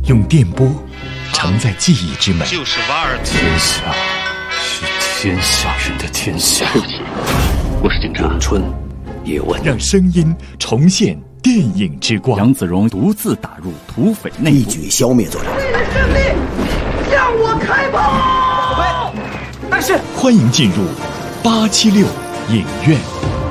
用电波承载记忆之美。 就是瓦尔兹。 天下是天下人的天下。 对不起，我是警察。 咏春，叶问， 让声音重现电影之光。 杨子荣独自打入土匪内部， 一举消灭作者。 为了胜利，向我开炮！ 但是，欢迎进入876影院。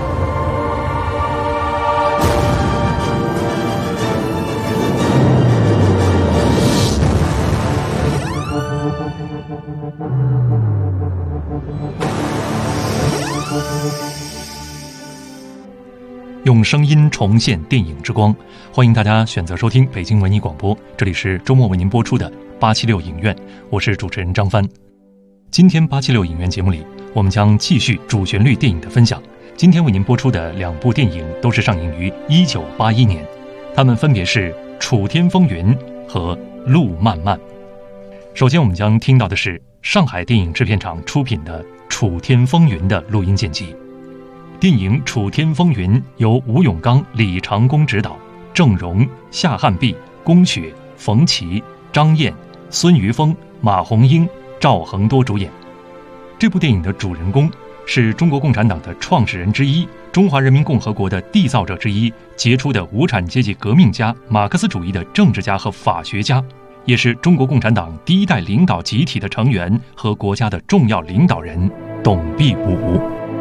用声音重现电影之光，欢迎大家选择收听北京文艺广播，这里是周末为您播出的876影院，我是主持人张帆。今天876影院节目里，我们将继续主旋律电影的分享。今天为您播出的2部电影都是上映于1981年，它们分别是《楚天风云》和《路漫漫》。首先我们将听到的是上海电影制片厂出品的《楚天风云》的录音剪辑。电影《楚天风云》由吴永刚、李长恭执导，郑荣、夏汉弼、龚雪、冯琦、张燕、孙于峰、马红英、赵恒多主演。这部电影的主人公是中国共产党的创始人之一，中华人民共和国的缔造者之一，杰出的无产阶级革命家、马克思主义的政治家和法学家，也是中国共产党第一代领导集体的成员和国家的重要领导人董必武。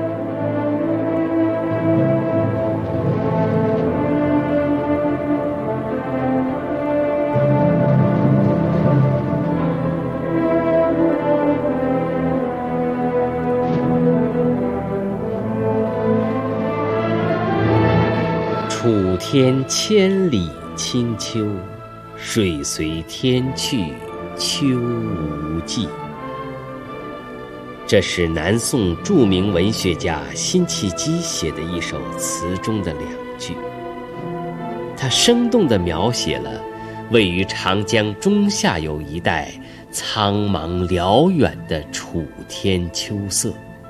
楚天千里清秋，水随天去秋无际。这是南宋著名文学家辛弃疾写的一首词中的2句，他生动地描写了位于长江中下游一带苍茫辽远的楚天秋色。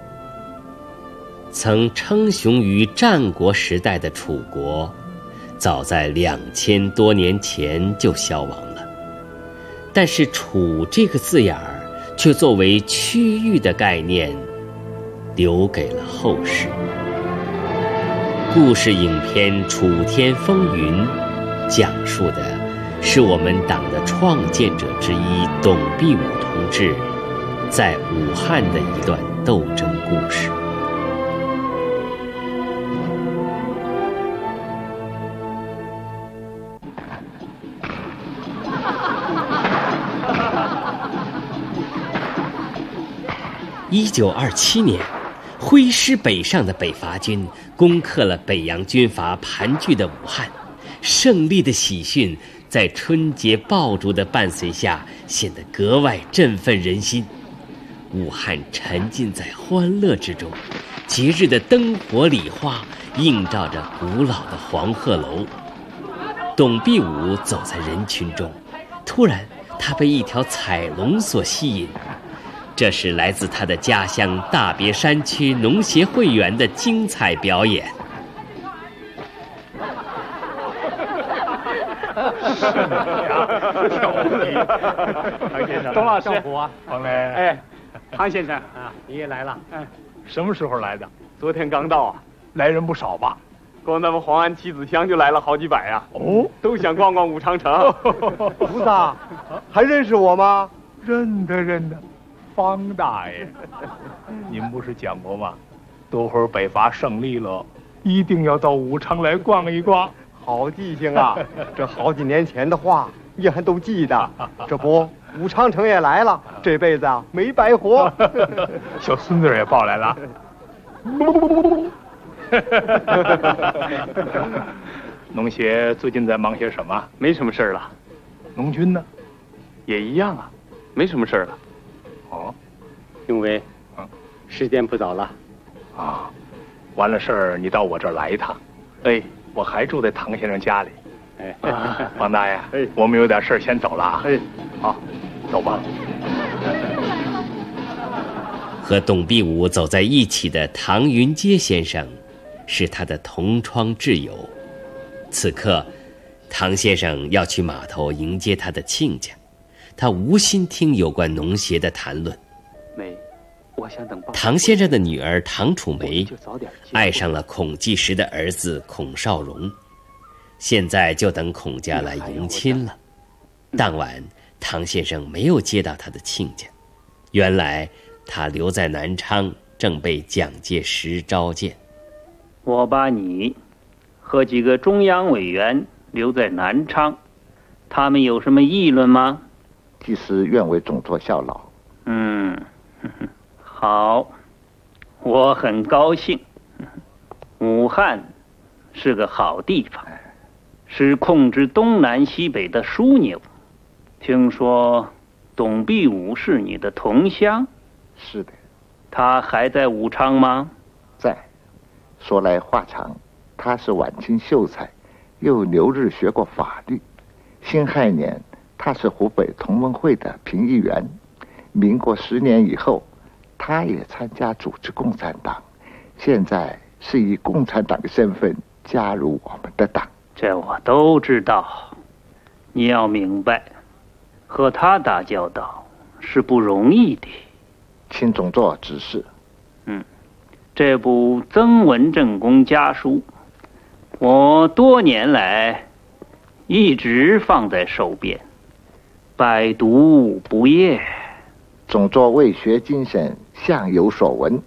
曾称雄于战国时代的楚国，早在2000多年前就消亡了，但是楚这个字眼儿却作为区域的概念留给了后世。故事影片《楚天风云》讲述的是我们党的创建者之一董必武同志在武汉的一段斗争故事。1927年，挥师北上的北伐军攻克了北洋军阀盘踞的武汉，胜利的喜讯在春节爆竹的伴随下显得格外振奋人心。武汉沉浸在欢乐之中，节日的灯火礼花映照着古老的黄鹤楼。董必武走在人群中，突然他被一条彩龙所吸引，这是来自他的家乡大别山区农协会员的精彩表演。 唐先生， 董老师， 上火啊，黄雷。 哎，唐先生啊，你也来了。 什么时候来的？ 昨天刚到啊。 来人不少吧？ 光咱们黄安棋子乡就来了好几百啊。 哦， 都想逛逛武长城。 菩萨，还认识我吗？ 认得。方大爷，您不是讲过吗？等会儿北伐胜利了，一定要到武昌来逛一逛。 好记性啊！这好几年前的话也还都记得。这不，武昌城也来了，这辈子啊没白活。 小孙子也抱来了。农协最近在忙些什么？ 没什么事了。 农军呢？ 也一样啊，没什么事了。 哦， 永伟，时间不早了。 啊，完了事儿你到我这儿来一趟。 哎， 我还住在唐先生家里。 哎， 王大爷， 哎， 我们有点事儿先走了啊。 哎， 好，走吧。 和董必武走在一起的唐云阶先生，是他的同窗挚友。此刻， 唐先生要去码头迎接他的亲家，他无心听有关农协的谈论。 我想等唐先生的女儿唐楚梅爱上了孔季时的儿子孔少荣，现在就等孔家来迎亲了。当晚，唐先生没有接到他的亲家，原来他留在南昌，正被蒋介石召见。 我把你和几个中央委员留在南昌，他们有什么议论吗？ 祭司愿为总座效劳。 好，我很高兴。武汉是个好地方，是控制东南西北的枢纽。听说董必武是你的同乡？ 是的。 他还在武昌吗？ 在。说来话长，他是晚清秀才，又留日学过法律。辛亥年，他是湖北同盟会的评议员。民国10年以后，他也参加组织共产党，现在是以共产党的身份加入我们的党。 这我都知道。你要明白，和他打交道是不容易的。 请总座指示。 这部曾文正公家书，我多年来一直放在手边，百读不厌。 总座为学精神，向有所闻。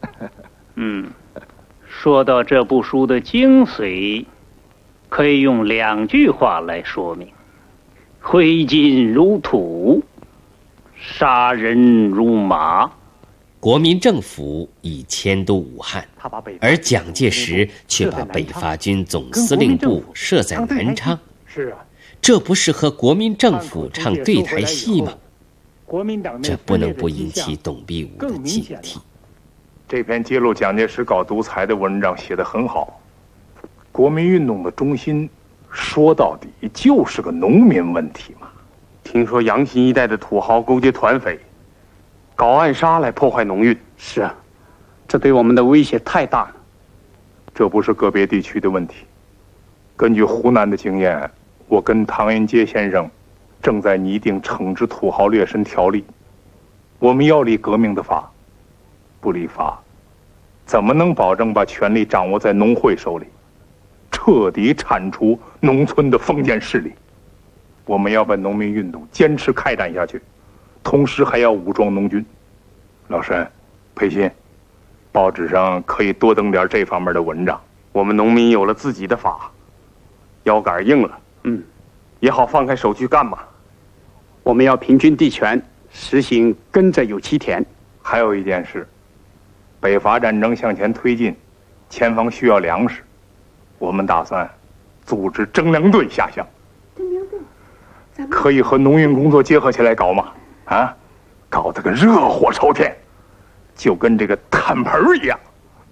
说到这部书的精髓，可以用2句话来说明：挥金如土，杀人如麻。 国民政府已迁都武汉，而蒋介石却把北伐军总司令部设在南昌。 是啊， 这不是和国民政府唱对台戏吗？这不能不引起董必武的警惕。 这篇揭露蒋介石搞独裁的文章写得很好。国民运动的中心，说到底就是个农民问题嘛。 听说阳新一带的土豪勾结团匪，搞暗杀来破坏农运。 是啊，这对我们的威胁太大了。 这不是个别地区的问题。根据湖南的经验，我跟唐人街先生正在拟定惩治土豪劣绅条例。我们要立革命的法，不立法，怎么能保证把权力掌握在农会手里，彻底铲除农村的封建势力？我们要把农民运动坚持开展下去，同时还要武装农军。老沈、裴鑫，报纸上可以多登点这方面的文章。 我们农民有了自己的法，腰杆硬了，也好放开手去干嘛。 我们要平均地权，实行耕者有其田。 还有一件事，北伐战争向前推进，前方需要粮食，我们打算组织征粮队下乡。 征粮队可以和农运工作结合起来搞嘛？啊，搞得个热火朝天，就跟这个炭盆一样。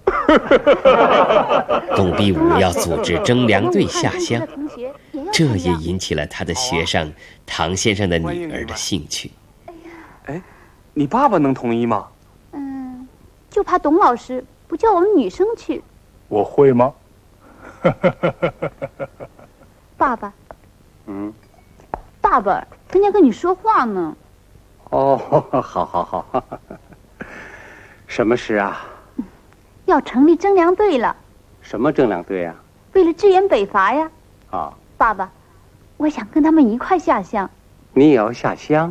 董必武要组织征粮队下乡，这也引起了他的学生唐先生的女儿的兴趣。 哎，你爸爸能同意吗？ 就怕董老师不叫我们女生去。 我会吗？ 爸爸，大本人家跟你说话呢。 哦，好，什么事啊？ 要成立征粮队了。 什么征粮队啊？ 为了支援北伐呀。 啊， 爸爸，我想跟他们一块下乡。 你也要下乡？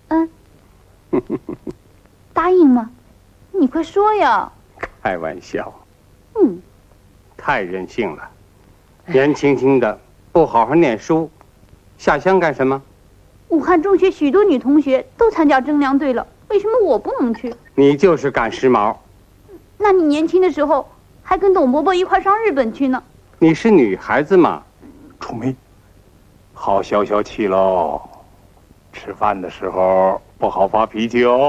答应吗？你快说呀。 开玩笑。 太任性了，年轻轻的不好好念书，下乡干什么？ 武汉中学许多女同学都参加征粮队了，为什么我不能去？ 你就是赶时髦。 那你年轻的时候还跟董伯伯一块上日本去呢。 你是女孩子嘛？ 楚梅，好消消气喽。吃饭的时候不好发脾气哦。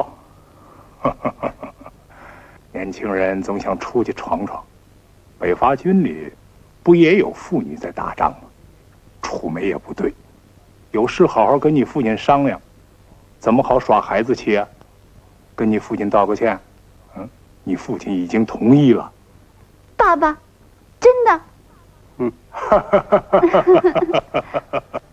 年轻人总想出去闯闯，北伐军里不也有妇女在打仗吗？楚梅也不对，有事好好跟你父亲商量，怎么好耍孩子气啊？跟你父亲道个歉，你父亲已经同意了。 爸爸，真的？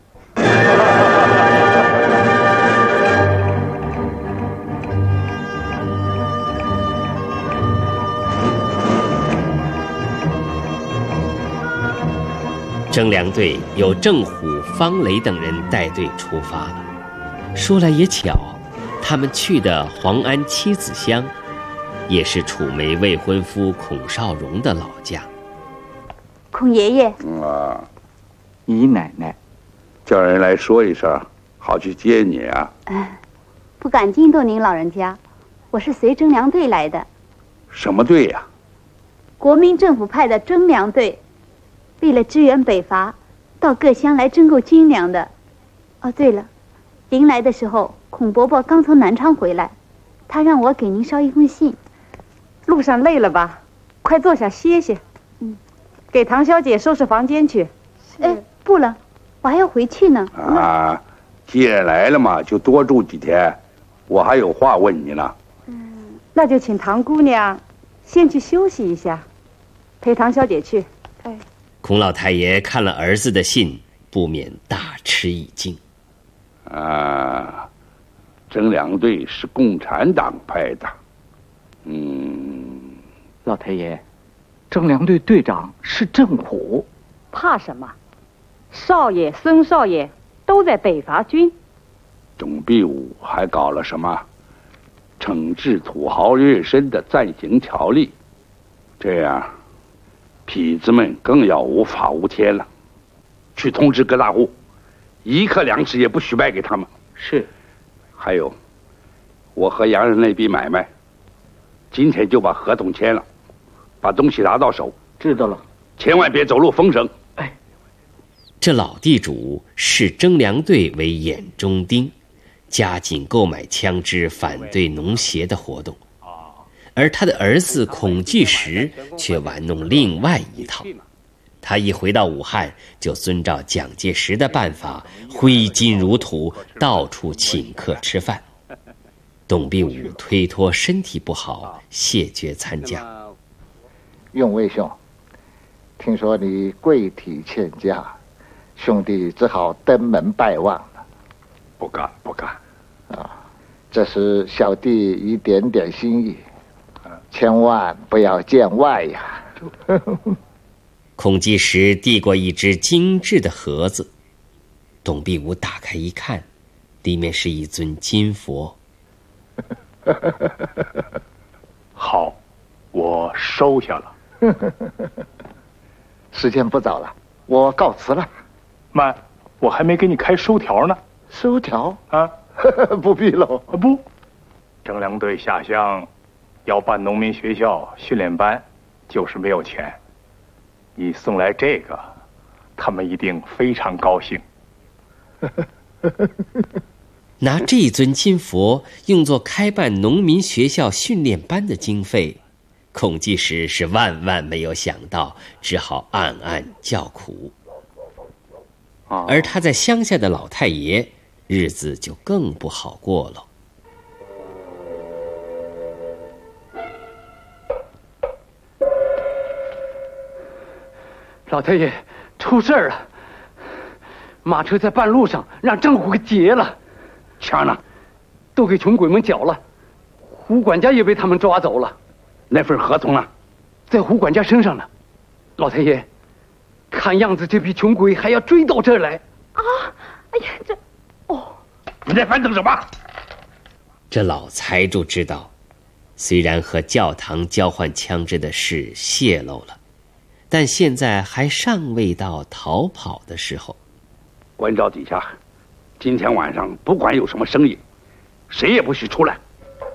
征粮队由郑虎、方雷等人带队出发了。说来也巧，他们去的黄安七子乡，也是楚梅未婚夫孔少荣的老家。 孔爷爷， 姨奶奶， 叫人来说一声，好去接你啊。 不敢惊动您老人家，我是随征粮队来的。 什么队呀？ 国民政府派的征粮队，为了支援北伐，到各乡来征购军粮的。哦，对了，您来的时候，孔伯伯刚从南昌回来，他让我给您捎一封信。 路上累了吧？快坐下歇歇。给唐小姐收拾房间去。 哎，不了，我还要回去呢。 既然来了嘛，就多住几天。我还有话问你呢。 那就请唐姑娘先去休息一下，陪唐小姐去。 孔老太爷看了儿子的信，不免大吃一惊。 征粮队是共产党派的。 老太爷，征粮队队长是郑虎。 怕什么？少爷、孙少爷都在北伐军。 董必武还搞了什么惩治土豪劣绅的暂行条例，这样痞子们更要无法无天了。去通知各大户，一克粮食也不许卖给他们。 是。 还有，我和洋人那笔买卖，今天就把合同签了，把东西拿到手。 知道了。 千万别走漏风声。 这老地主视征粮队为眼中钉，加紧购买枪支，反对农协的活动。而他的儿子孔巨石却玩弄另外一套。他一回到武汉，就遵照蒋介石的办法，挥金如土，到处请客吃饭。董必武推脱身体不好，谢绝参加。 永卫兄，听说你贵体欠佳，兄弟只好登门拜望了。 不敢。 这是小弟一点点心意，千万不要见外呀。 孔巨石递过一只精致的盒子，董必武打开一看，里面是一尊金佛。 好，我收下了。 时间不早了，我告辞了。 慢，我还没给你开收条呢。 收条啊？不必喽。 不，征粮队下乡要办农民学校训练班，就是没有钱。你送来这个，他们一定非常高兴。 拿这尊金佛用作开办农民学校训练班的经费，孔巨石是万万没有想到，只好暗暗叫苦。而他在乡下的老太爷，日子就更不好过了。 老太爷，出事儿了！马车在半路上让郑虎给劫了， 枪呢？ 都给穷鬼们缴了。胡管家也被他们抓走了。 那份合同呢？ 在胡管家身上呢。老太爷，看样子这批穷鬼还要追到这儿来。 哎呀， 你在翻腾什么？ 这老财主知道，虽然和教堂交换枪支的事泄露了，但现在还尚未到逃跑的时候。 关照底下，今天晚上不管有什么声音，谁也不许出来。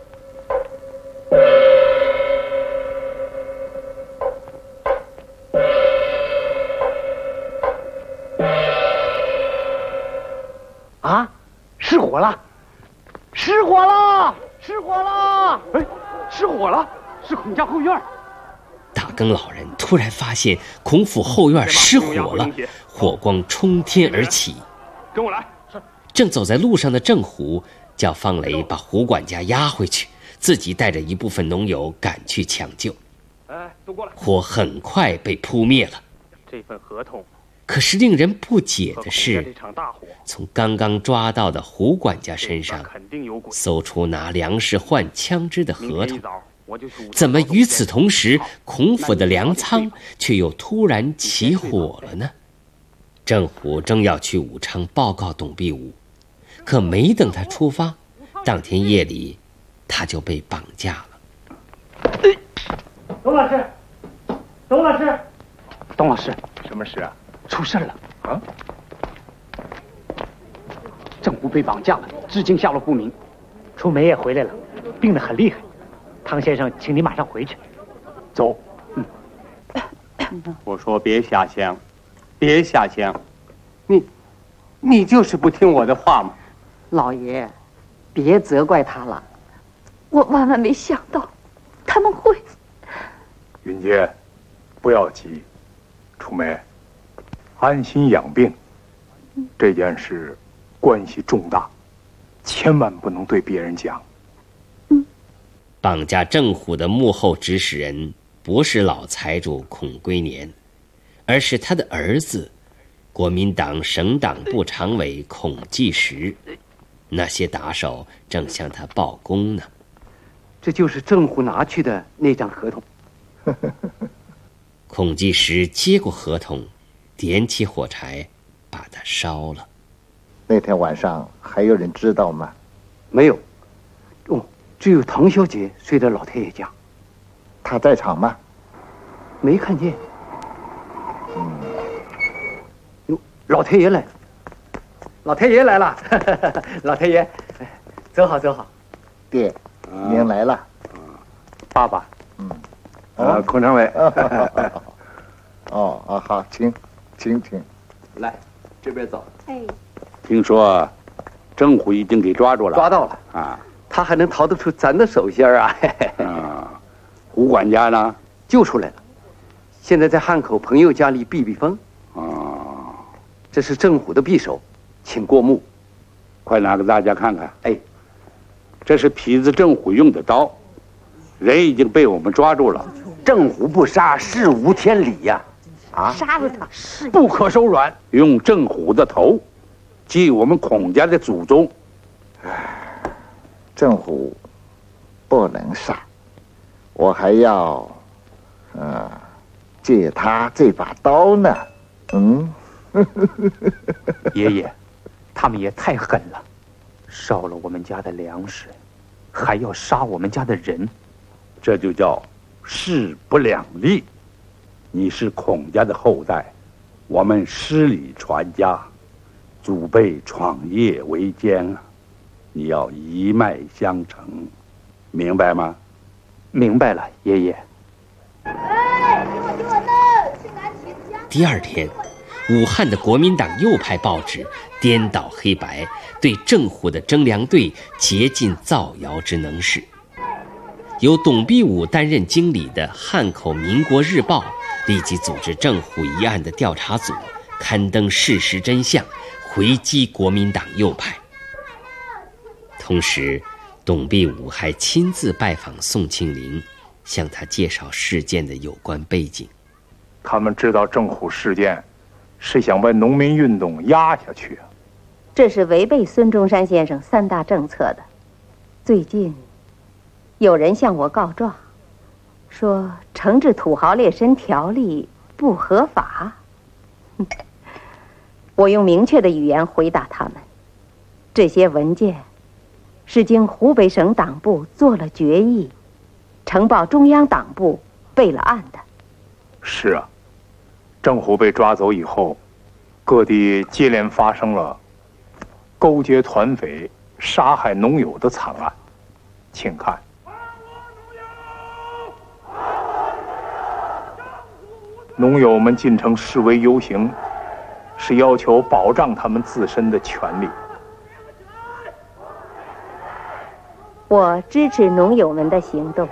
失火了！失火了！失火了！哎，失火了！是孔家后院。 大更老人突然发现孔府后院失火了，火光冲天而起。 跟我来。 正走在路上的郑虎叫方雷把胡管家押回去，自己带着一部分农友赶去抢救。 都过来。 火很快被扑灭了。 这份合同。 可是令人不解的是，从刚刚抓到的胡管家身上搜出拿粮食换枪支的合同，怎么与此同时，孔府的粮仓却又突然起火了呢？ 郑虎正要去武昌报告董必武，可没等他出发，当天夜里他就被绑架了。 董老师，董老师， 董老师， 什么事啊？ 出事了啊！ 郑虎被绑架了，至今下落不明。 楚梅也回来了，病得很厉害。汤先生，请你马上回去。 走。 我说别瞎想，别瞎想，你就是不听我的话嘛。 老爷，别责怪他了。 我万万没想到，他们会。 云杰，不要急，楚梅，安心养病。这件事关系重大，千万不能对别人讲。 绑架郑虎的幕后指使人不是老财主孔龟年，而是他的儿子，国民党省党部常委孔继实。那些打手正向他报功呢。 这就是郑虎拿去的那张合同。 孔继实接过合同，点起火柴，把它烧了。 那天晚上还有人知道吗？ 没有。哦，只有唐小姐睡在老太爷家。 她在场吗？ 没看见。哟，老太爷来了。老太爷来了，老太爷，走好走好。 爹，您来了。 爸爸。 孔常委。 好，请。 来，这边走。 哎。 听说郑虎已经给抓住了。 抓到了啊！ 他还能逃得出咱的手心啊？ 胡管家呢？ 救出来了，现在在汉口朋友家里避避风。这是郑虎的匕首，请过目。 快拿给大家看看。 哎， 这是痞子郑虎用的刀，人已经被我们抓住了。 郑虎不杀，事无天理呀！ 杀了他， 不可手软。用郑虎的头，祭我们孔家的祖宗。 郑虎不能杀，我还要借他这把刀呢。 爷爷，他们也太狠了，烧了我们家的粮食，还要杀我们家的人， 这就叫势不两立。你是孔家的后代，我们诗礼传家，祖辈创业维艰啊，你要一脉相承，明白吗？ 明白了，爷爷。 第二天，武汉的国民党右派报纸颠倒黑白，对郑虎的征粮队竭尽造谣之能事。由董必武担任经理的汉口民国日报立即组织郑虎一案的调查组，刊登事实真相，回击国民党右派。同时，董必武还亲自拜访宋庆龄，向他介绍事件的有关背景。 他们知道郑虎事件是想把农民运动压下去啊， 这是违背孙中山先生3大政策的。最近有人向我告状，说惩治土豪劣绅条例不合法。我用明确的语言回答他们，这些文件是经湖北省党部做了决议，呈报中央党部备了案的。 是啊，郑虎被抓走以后，各地接连发生了勾结团匪、杀害农友的惨案。请看，农友们进城示威游行，是要求保障他们自身的权利。 我支持农友们的行动。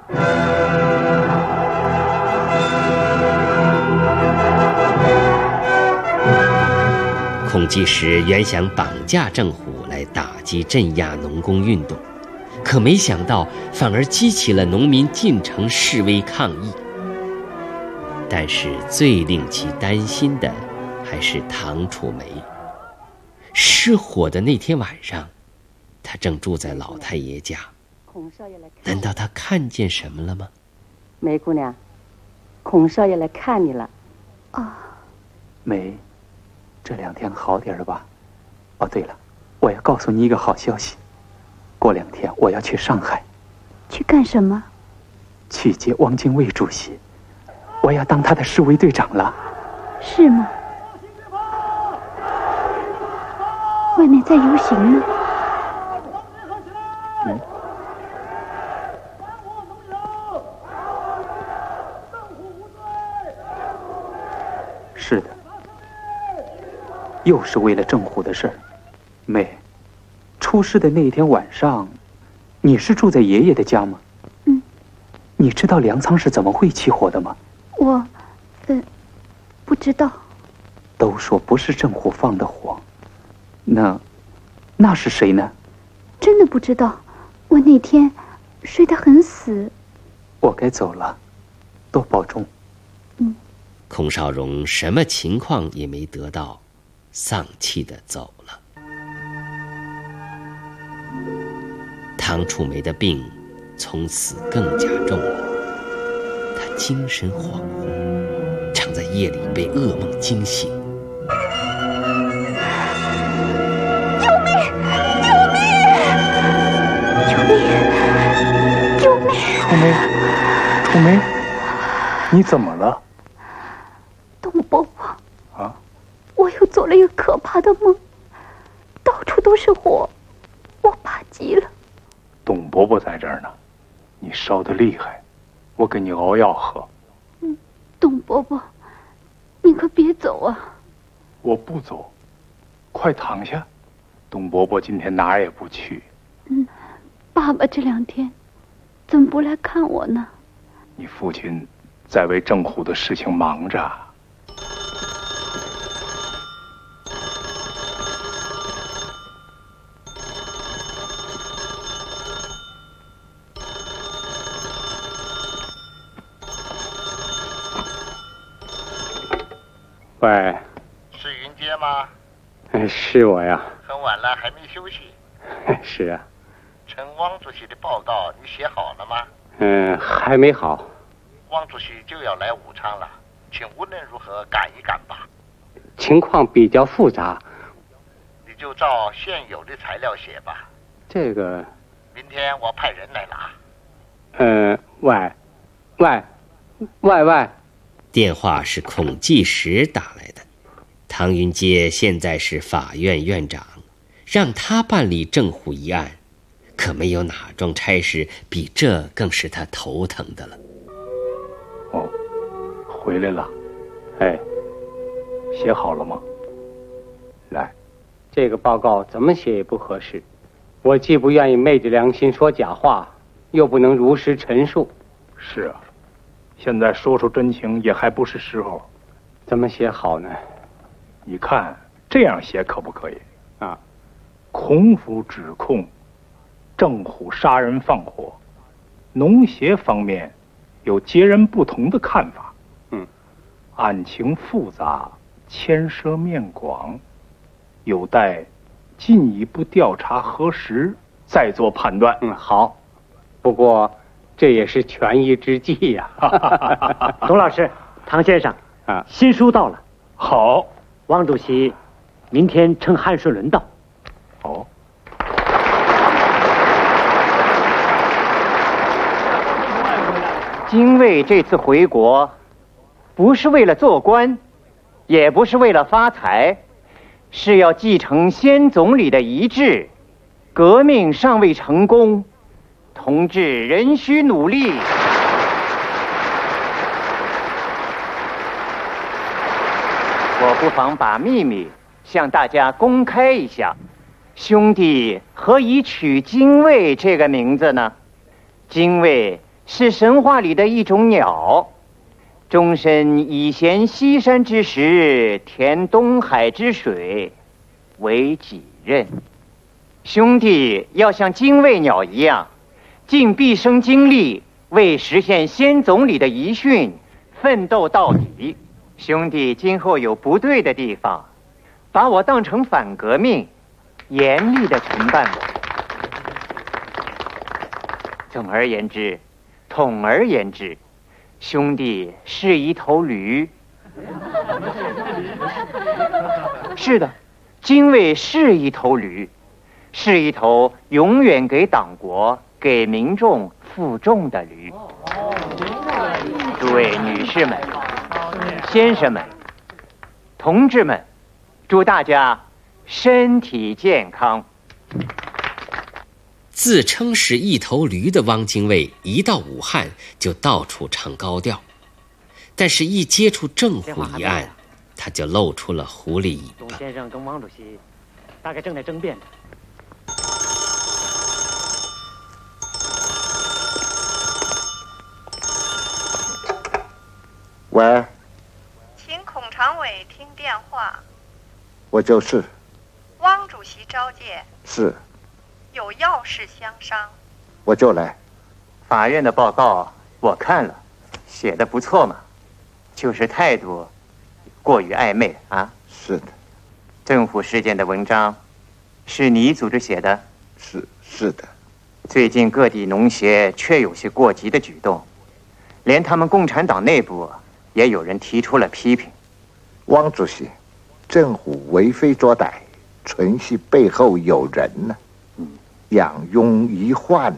孔继实原想绑架郑虎来打击镇压农工运动，可没想到反而激起了农民进城示威抗议。但是最令其担心的还是唐楚梅。失火的那天晚上，他正住在老太爷家，难道他看见什么了吗？ 梅姑娘，孔少爷来看你了。 梅， 这2天好点了吧？哦，对了，我要告诉你一个好消息，过2天我要去上海。 去干什么？ 去接汪精卫主席，我要当他的侍卫队长了。 是吗？外面在游行呢。 是的，又是为了郑虎的事儿。妹，出事的那一天晚上，你是住在爷爷的家吗？你知道粮仓是怎么会起火的吗？ 我，不知道。 都说不是郑虎放的火，那是谁呢？ 真的不知道，我那天睡得很死。 我该走了，多保重。 孔少荣什么情况也没得到，丧气地走了。唐楚梅的病从此更加重了，她精神恍惚，常在夜里被噩梦惊醒。 救命！救命！救命！救命！ 楚梅，你怎么了？ 董伯伯，我又做了一个可怕的梦，到处都是火，我怕极了。 董伯伯在这儿呢，你烧得厉害，我给你熬药喝。 董伯伯，你可别走啊！ 我不走，快躺下。董伯伯今天哪儿也不去。 爸爸这2天怎么不来看我呢？ 你父亲在为郑虎的事情忙着。 喂， 是云阶吗？ 是我呀。 很晚了还没休息。 是啊。 陈汪主席的报告你写好了吗？ 还没好。 汪主席就要来武昌了，请无论如何赶一赶吧。 情况比较复杂。 你就照现有的材料写吧。 这个。 明天我派人来拿。 喂。电话是孔继实打来的，唐云阶现在是法院院长，让他办理郑虎一案，可没有哪桩差事比这更使他头疼的了。 回来了。写好了吗？来， 这个报告怎么写也不合适，我既不愿意昧着良心说假话，又不能如实陈述。 是啊，现在说出真情也还不是时候。 怎么写好呢？ 你看这样写可不可以？孔府指控郑虎杀人放火，农协方面有截然不同的看法。案情复杂，牵涉面广，有待进一步调查核实，再做判断。 好。不过这也是权宜之计呀。 董老师，唐先生，新书到了。 好， 汪主席明天乘汉顺轮到。 精卫这次回国，不是为了做官，也不是为了发财，是要继承先总理的遗志。革命尚未成功，同志仍需努力。我不妨把秘密向大家公开一下。兄弟何以取精卫这个名字呢？精卫是神话里的一种鸟，终身以衔西山之石，填东海之水为己任。兄弟要像精卫鸟一样，尽毕生精力为实现先总理的遗训奋斗到底。兄弟今后有不对的地方，把我当成反革命，严厉的惩办我。总而言之，统而言之，兄弟是一头驴。 是的，精卫是一头驴，是一头永远给党国、给民众负重的驴。诸位女士们、先生们、同志们，祝大家身体健康。 自称是一头驴的汪精卫一到武汉就到处唱高调，但是一接触政府一案，他就露出了狐狸尾巴。 董先生跟汪主席大概正在争辩着。 喂， 请孔常委听电话。 我就是。 汪主席召见。 是。 有要事相商。 我就来。 法院的报告我看了，写的不错嘛，就是态度过于暧昧啊。 是的。 政府事件的文章是你组织写的？ 是的。 最近各地农协确有些过激的举动，连他们共产党内部也有人提出了批评。 汪主席，政府为非作歹，纯系背后有人呢，养庸遗患。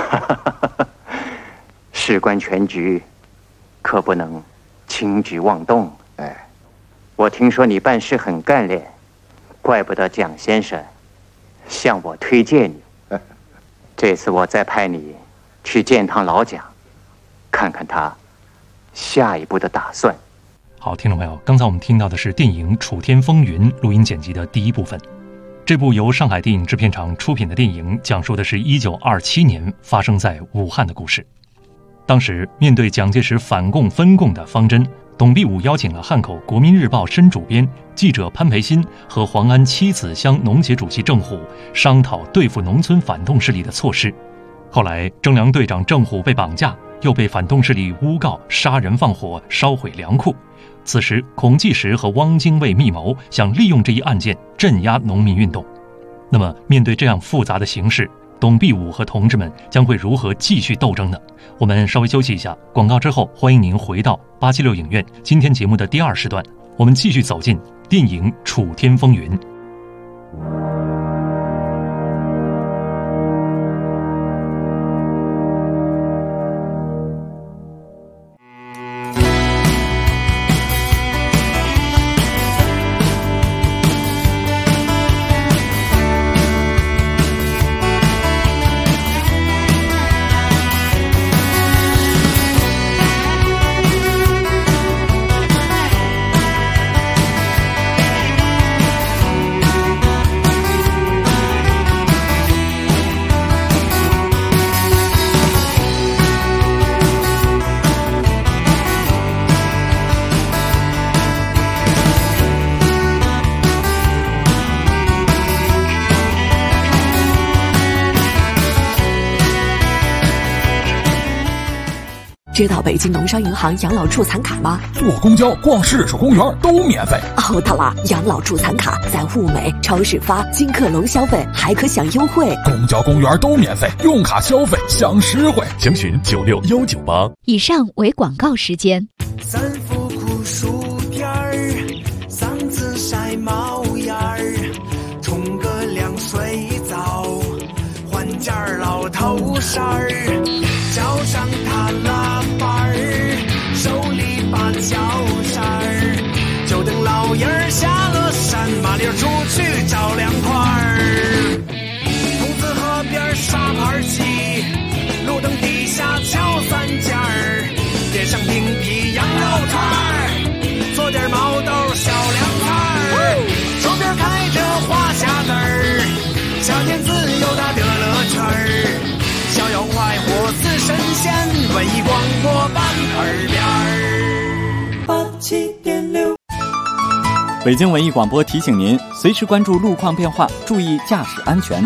事关全局，可不能轻举妄动。 哎， 我听说你办事很干练，怪不得蒋先生向我推荐你。这次我再派你去见趟老蒋，看看他下一步的打算。 好，听众朋友，刚才我们听到的是电影《楚天风云》录音剪辑的第一部分。这部由上海电影制片厂出品的电影，讲述的是1927年发生在武汉的故事。当时面对蒋介石反共分共的方针，董必武邀请了汉口国民日报申主编记者潘培新和黄安七子乡农协主席郑虎商讨对付农村反动势力的措施。后来征粮队长郑虎被绑架，又被反动势力诬告杀人放火烧毁粮库。此时孔纪实和汪精卫密谋，想利用这一案件镇压农民运动。那么面对这样复杂的形势，董必武和同志们将会如何继续斗争呢？我们稍微休息一下，广告之后欢迎您回到876影院今天节目的第二时段，我们继续走进电影《楚天风云》。 知道北京农商银行养老助残卡吗？ 坐公交、逛市场公园都免费。 哦，对了，养老助残卡在物美、超市发，金客隆消费还可享优惠。 公交、公园都免费，用卡消费享实惠。 详询96198。 以上为广告时间。 三伏酷暑天儿，嗓子晒冒烟儿，冲个凉水澡，换件老头衫儿，脚上踏拉板儿，手里把脚扇儿，就等老爷儿下了山，麻溜出去找凉快儿。筒子河边沙盘棋，路灯底下敲三尖儿，点上冰皮羊肉串儿，做点毛豆小凉菜儿，手边开着花匣子儿，夏天自由它的乐趣儿，逍遥快活似神仙，文艺广播办耳边儿87.6。 北京文艺广播提醒您，随时关注路况变化，注意驾驶安全。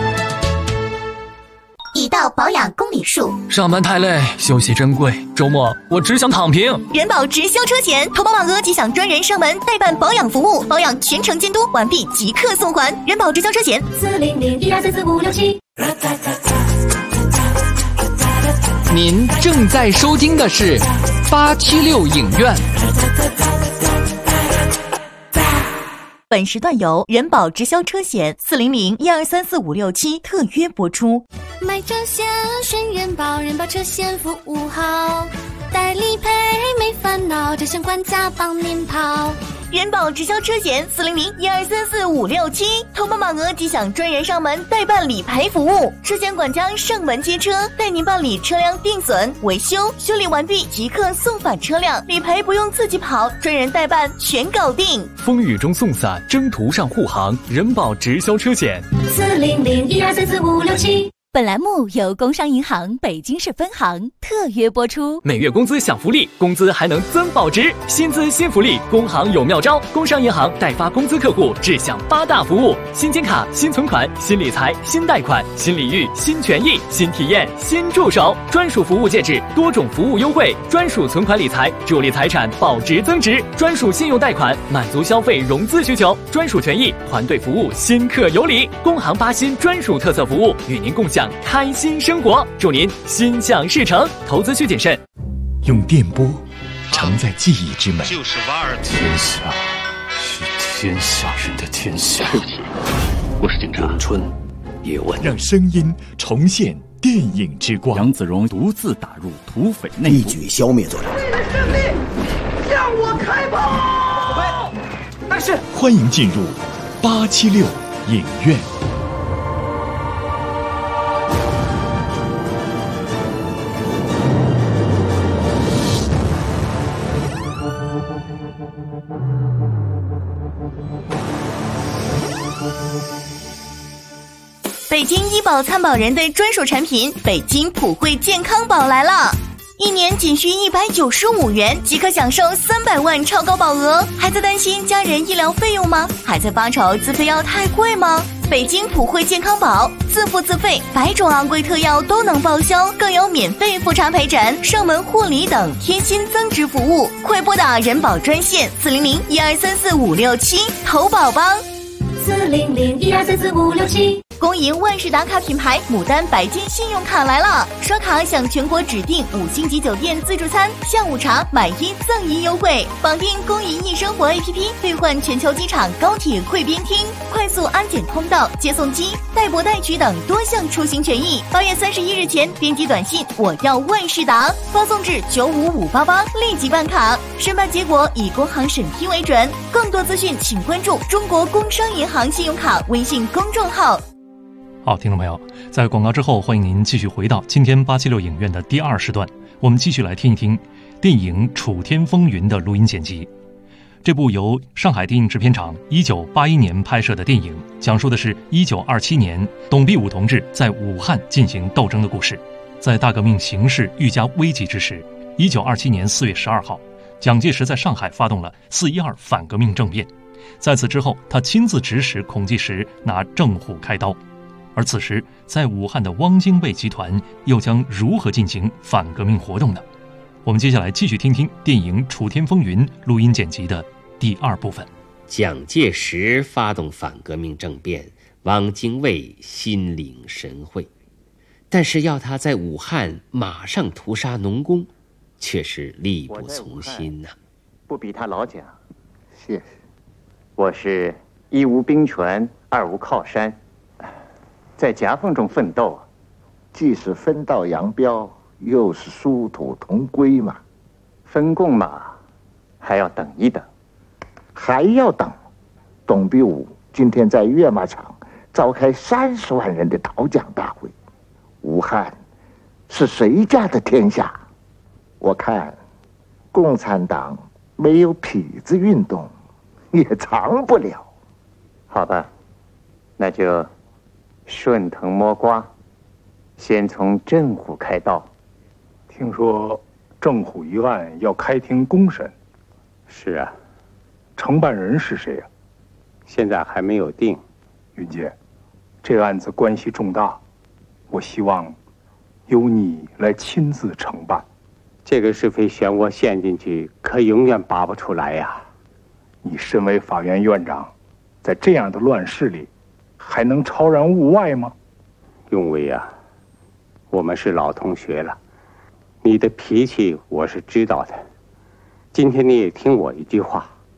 已到保养公里数， 上班太累，休息珍贵，周末我只想躺平。 人保直销车险，投保满额即享专人上门代办保养服务，保养全程监督，完毕即刻送还。人保直销车险40012344567。 您正在收听的是876影院。 本时段由人保直销车险400-1234567特约播出。 买车险选人保，人保车险服务好，代理赔没烦恼，车险管家帮您跑。 人保直销车险400-1234567，投保满额即享专人上门代办理赔服务，车险管家上门接车，带您办理车辆定损、维修，修理完毕即刻送返车辆，理赔不用自己跑，专人代办全搞定。 风雨中送伞，征途上护航，人保直销车险 400-1234567。 本栏目由工商银行北京市分行特约播出。 每月工资享福利，工资还能增保值，薪资新福利，工行有妙招。工商银行代发工资客户只享8大服务：新金卡、新存款、新理财、新贷款、新礼遇、新权益、新体验、新助手，专属服务介质，多种服务优惠，专属存款理财，助力财产保值增值，专属信用贷款，满足消费融资需求，专属权益，团队服务，新客有礼。工行8新专属特色服务，与您共享开心生活，祝您心想事成，投资需谨慎。 用电波承载记忆之美， 就是瓦尔天下是天下人的天下。 我是警察。 咏春叶问， 让声音重现电影之光。 杨子荣独自打入土匪内部， 一举消灭作者。 为了胜利，向我开炮！但是， 欢迎进入876影院。 北京医保参保人的专属产品北京普惠健康宝来了，一年仅需195元即可享受300万超高保额。还在担心家人医疗费用吗？还在发愁自费药太贵吗？北京普惠健康宝自付自费，100种昂贵特药都能报销，更有免费复查陪诊、上门护理等贴心增值服务。快拨打人保专线400-1234567投保吧。 400-1234567。 公营万事达卡品牌牡丹白金信用卡来了，刷卡享全国指定5星级酒店自助餐、下午茶买1赠1优惠，绑定公银易生活 APP 兑换全球机场、高铁贵宾厅、快速安检通道、接送机、代博代取等多项出行权益。8月31日前编辑短信我要万事达，发送至95588立即办卡，申办结果以工行审批为准。更多资讯请关注中国工商银行信用卡微信公众号。 好，听众朋友，在广告之后，欢迎您继续回到今天876影院的第2时段，我们继续来听一听电影《楚天风云》的录音剪辑。这部由上海电影制片厂1981年拍摄的电影，讲述的是1927年董必武同志在武汉进行斗争的故事。在大革命形势愈加危急之时，1927年4月12号，蒋介石在上海发动了412反革命政变。在此之后，他亲自指使孔济石拿郑虎开刀。而此时，在武汉的汪精卫集团又将如何进行反革命活动呢？我们接下来继续听听电影《楚天风云》录音剪辑的第2部分。 蒋介石发动反革命政变，汪精卫心领神会，但是要他在武汉马上屠杀农工，却是力不从心呐。 不比他老蒋， 谢谢。 我是一无兵权，二无靠山，在夹缝中奋斗， 既是分道扬镳，又是殊途同归嘛。 分共嘛，还要等一等。 还要等。董必武今天在跃马场召开30万人的讨蒋大会，武汉是谁家的天下？我看共产党没有痞子运动也藏不了。 好吧，那就顺藤摸瓜，先从郑虎开刀。 听说郑虎一案要开庭公审。 是啊。 承办人是谁啊？ 现在还没有定。 云杰，这案子关系重大，我希望由你来亲自承办。 这个是非漩涡陷进去，可永远拔不出来呀。 你身为法院院长，在这样的乱世里，还能超然物外吗？ 永伟啊，我们是老同学了，你的脾气我是知道的。今天你也听我一句话，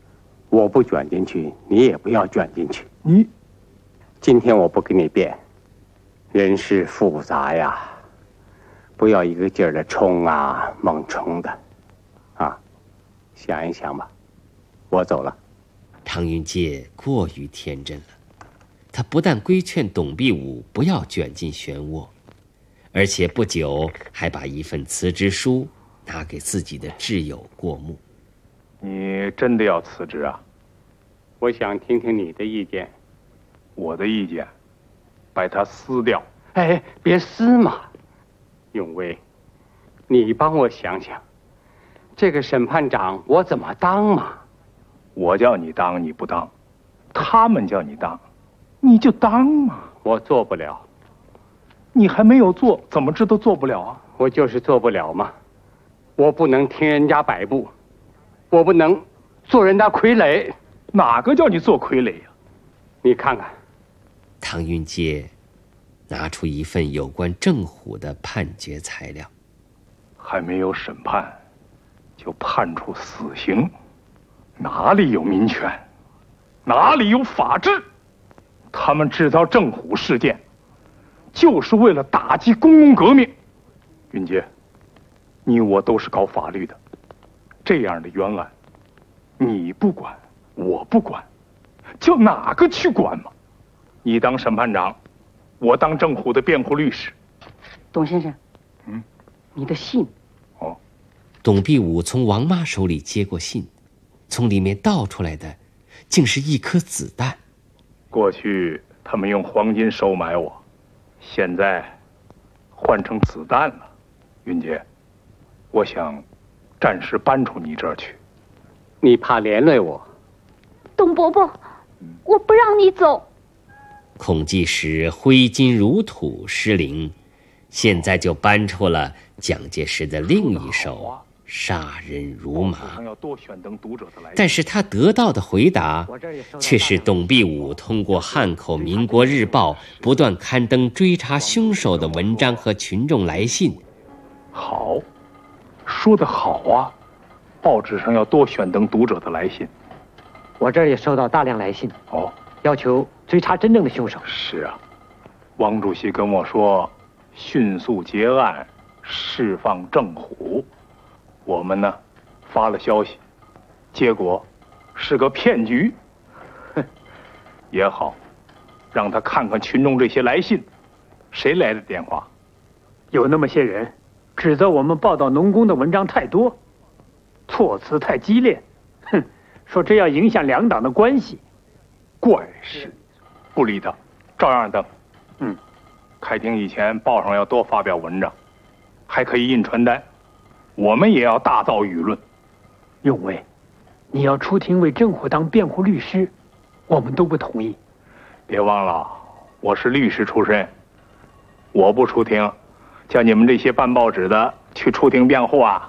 我不卷进去，你也不要卷进去。 你， 今天我不跟你辩，人事复杂呀，不要一个劲儿的冲啊，猛冲的，啊，想一想吧。我走了。 唐云介过于天真了，他不但规劝董必武不要卷进漩涡，而且不久还把一份辞职书拿给自己的挚友过目。 你真的要辞职啊？ 我想听听你的意见。 我的意见，把它撕掉。 哎，别撕嘛，永威，你帮我想想，这个审判长我怎么当嘛？ 我叫你当你不当，他们叫你当，你就当嘛。 我做不了。 你还没有做，怎么知道做不了啊？ 我就是做不了嘛。我不能听人家摆布，我不能做人家傀儡。 哪个叫你做傀儡呀？ 你看看。 唐云介拿出一份有关郑虎的判决材料。 还没有审判，就判处死刑，哪里有民权？哪里有法治？他们制造郑虎事件，就是为了打击公共革命。云杰，你我都是搞法律的，这样的冤案，你不管，我不管，叫哪个去管嘛？你当审判长，我当郑虎的辩护律师。 董先生，你的信。 哦。 董必武从王妈手里接过信，从里面倒出来的，竟是一颗子弹。 过去他们用黄金收买我，现在换成子弹了。云杰，我想暂时搬出你这儿去。 你怕连累我？ 董伯伯，我不让你走。 孔季时挥金如土失灵，现在就搬出了蒋介石的另一手杀人如麻。但是他得到的回答却是董必武通过汉口民国日报不断刊登追查凶手的文章和群众来信。 好，说得好啊，报纸上要多选登读者的来信。 我这儿也收到大量来信，要求追查真正的凶手。 是啊，王主席跟我说，迅速结案，释放郑虎。我们呢，发了消息，结果是个骗局。也好，让他看看群众这些来信，谁来的电话？ 有那么些人指责我们报道农工的文章太多，措辞太激烈，说这要影响两党的关系。 怪事，不理他，照样登。开庭以前报上要多发表文章，还可以印传单。我们也要大造舆论。 永威，你要出庭为郑虎当辩护律师，我们都不同意。 别忘了，我是律师出身，我不出庭，叫你们这些办报纸的去出庭辩护啊！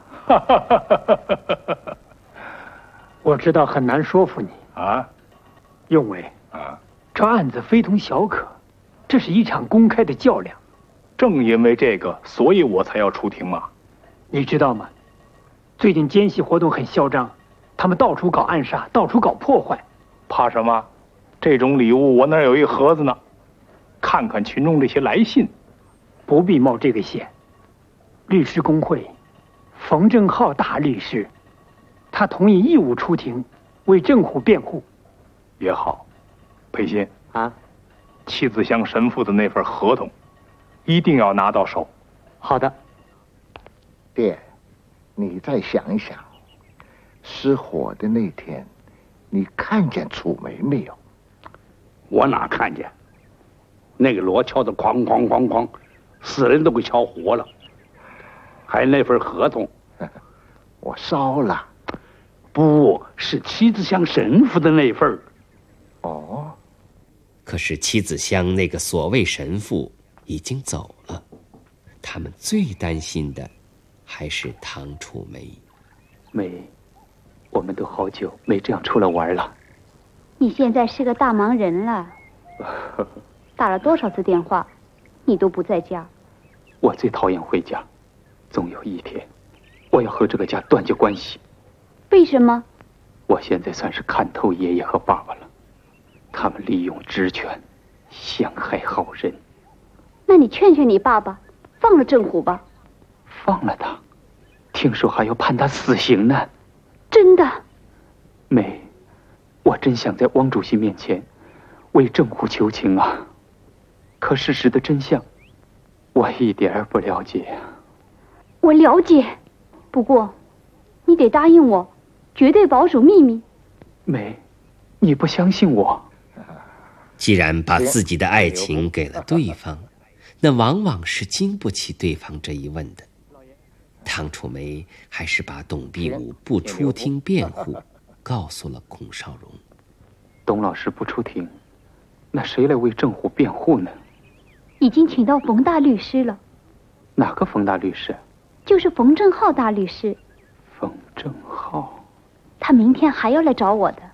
我知道很难说服你啊， 永威啊，这案子非同小可，这是一场公开的较量。 正因为这个，所以我才要出庭嘛。 你知道吗？最近奸细活动很嚣张，他们到处搞暗杀，到处搞破坏。 怕什么？这种礼物我那儿有一盒子呢，看看群众这些来信。 不必冒这个险。律师公会冯正浩大律师，他同意义务出庭为郑虎辩护。 也好，裴鑫啊， 戚子祥神父的那份合同一定要拿到手。 好的。 爹，你再想一想，失火的那天，你看见楚梅没有？ 我哪看见？那个锣敲得哐哐哐哐，死人都给敲活了。还有那份合同， 我烧了。 不是戚子祥神父的那份。 哦。 可是戚子祥那个所谓神父已经走了，他们最担心的还是唐楚梅。 梅，我们都好久没这样出来玩了。 你现在是个大忙人了，打了多少次电话，你都不在家。 我最讨厌回家，总有一天，我要和这个家断绝关系。 为什么？ 我现在算是看透爷爷和爸爸了，他们利用职权陷害好人。 那你劝劝你爸爸，放了郑虎吧。 放了他，听说还要判他死刑呢。 真的？ 妹，我真想在汪主席面前为郑虎求情啊，可事实的真相我一点儿不了解啊。 我了解，不过你得答应我，绝对保守秘密。 妹，你不相信我？ 既然把自己的爱情给了对方，那往往是经不起对方这一问的。唐楚梅还是把董必武不出庭辩护告诉了孔少荣。 董老师不出庭，那谁来为郑虎辩护呢？ 已经请到冯大律师了。 哪个冯大律师？ 就是冯正浩大律师。 冯正浩， 他明天还要来找我的。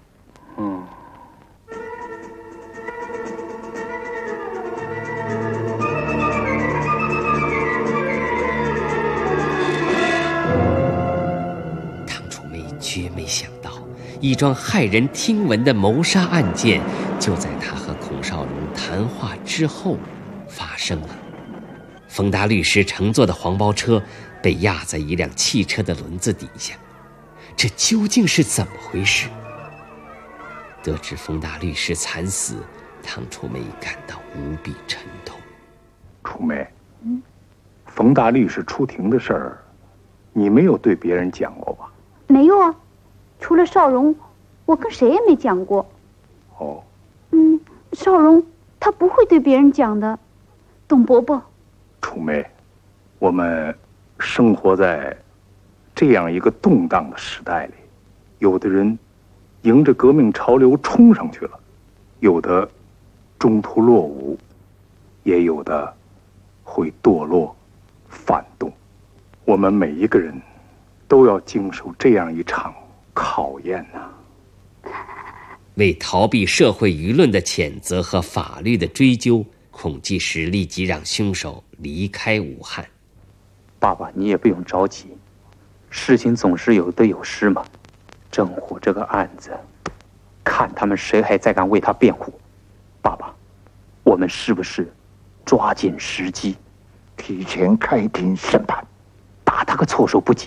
唐楚梅绝没想到，一桩骇人听闻的谋杀案件就在他和孔少荣谈话之后发生了。冯大律师乘坐的黄包车被压在一辆汽车的轮子底下，这究竟是怎么回事？得知冯大律师惨死，唐楚梅感到无比沉痛。 楚梅，冯大律师出庭的事儿，你没有对别人讲过吧？ 没有啊，除了少荣，我跟谁也没讲过。 哦。 少荣他不会对别人讲的，董伯伯。 楚梅，我们生活在这样一个动荡的时代里，有的人迎着革命潮流冲上去了，有的中途落伍，也有的会堕落反动。我们每一个人都要经受这样一场考验呐。 为逃避社会舆论的谴责和法律的追究，孔继实立即让凶手离开武汉。 爸爸，你也不用着急，事情总是有得有失嘛。郑虎这个案子，看他们谁还再敢为他辩护。爸爸，我们是不是抓紧时机， 提前开庭审判， 打他个措手不及？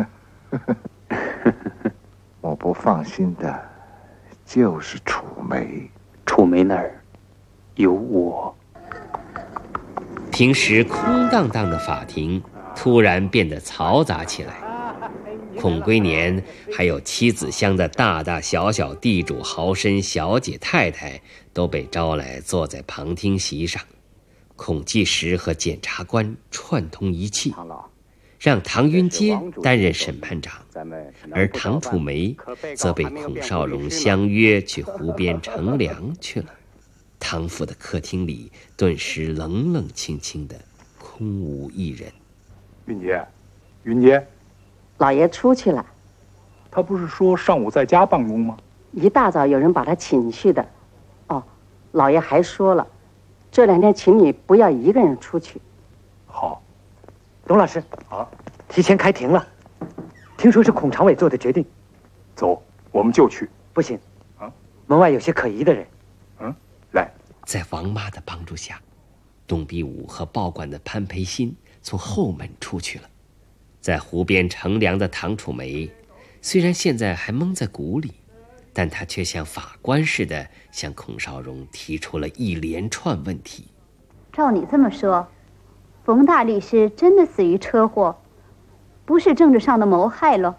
我不放心的就是楚梅。 楚梅那儿有我。 平时空荡荡的法庭突然变得嘈杂起来。孔归年还有妻子乡的大大小小地主豪绅小姐太太都被招来坐在旁听席上。孔继实和检察官串通一气，让唐云阶担任审判长，而唐楚梅则被孔少荣相约去湖边乘凉去了。唐府的客厅里顿时冷冷清清的，空无一人。 云杰， 老爷出去了。 他不是说上午在家办公吗？ 一大早有人把他请去的。哦，老爷还说了，这2天请你不要一个人出去。 好。 董老师，提前开庭了，听说是孔常委做的决定。 走，我们就去。 不行，门外有些可疑的人。 来， 在王妈的帮助下，董必武和报馆的潘培新从后门出去了。在湖边乘凉的唐楚梅，虽然现在还蒙在鼓里，但她却像法官似的向孔少荣提出了一连串问题。 照你这么说，冯大律师真的死于车祸，不是政治上的谋害了？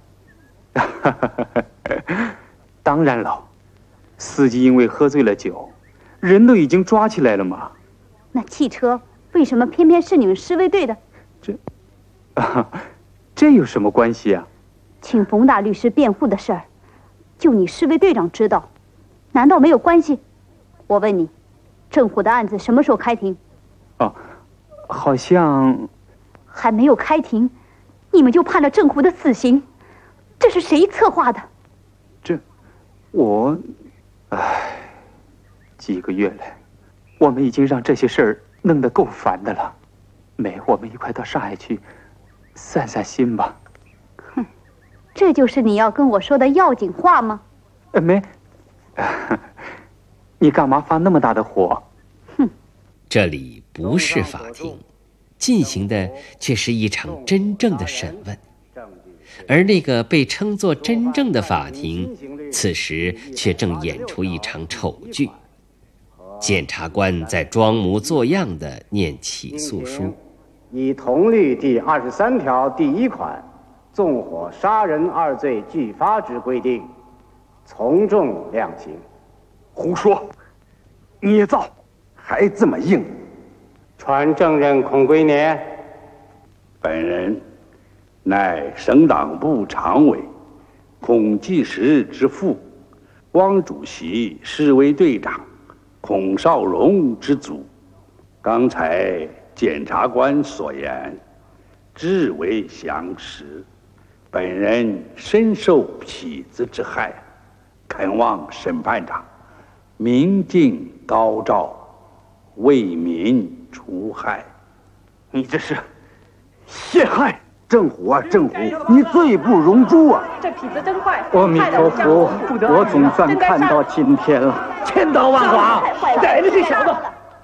当然了，司机因为喝醉了酒，人都已经抓起来了嘛。 那汽车为什么偏偏是你们侍卫队的？ 这有什么关系啊？ 请冯大律师辩护的事儿，就你侍卫队长知道，难道没有关系？我问你，郑虎的案子什么时候开庭？ 好像还没有开庭，你们就判了郑虎的死刑，这是谁策划的？ 几个月来，我们已经让这些事儿弄得够烦的了。我们一块到上海去散散心吧。 这就是你要跟我说的要紧话吗？ 没，你干嘛发那么大的火？ 这里不是法庭，进行的却是一场真正的审问。而那个被称作真正的法庭，此时却正演出一场丑剧。检察官在装模作样地念起诉书， 以同律第23条第1款纵火杀人2罪具发之规定，从重量刑。 胡说，捏造，还这么硬！ 传证人孔龟年， 本人乃省党部常委孔继实之父，汪主席侍卫队长孔绍荣之祖。刚才检察官所言，至为详实。本人深受痞子之害，恳望审判长明镜高照，为民除害。 你这是陷害！郑虎啊，郑虎，你罪不容诛啊！ 这痞子真坏！ 阿弥陀佛，我总算看到今天了。千刀万剐，逮着这小子！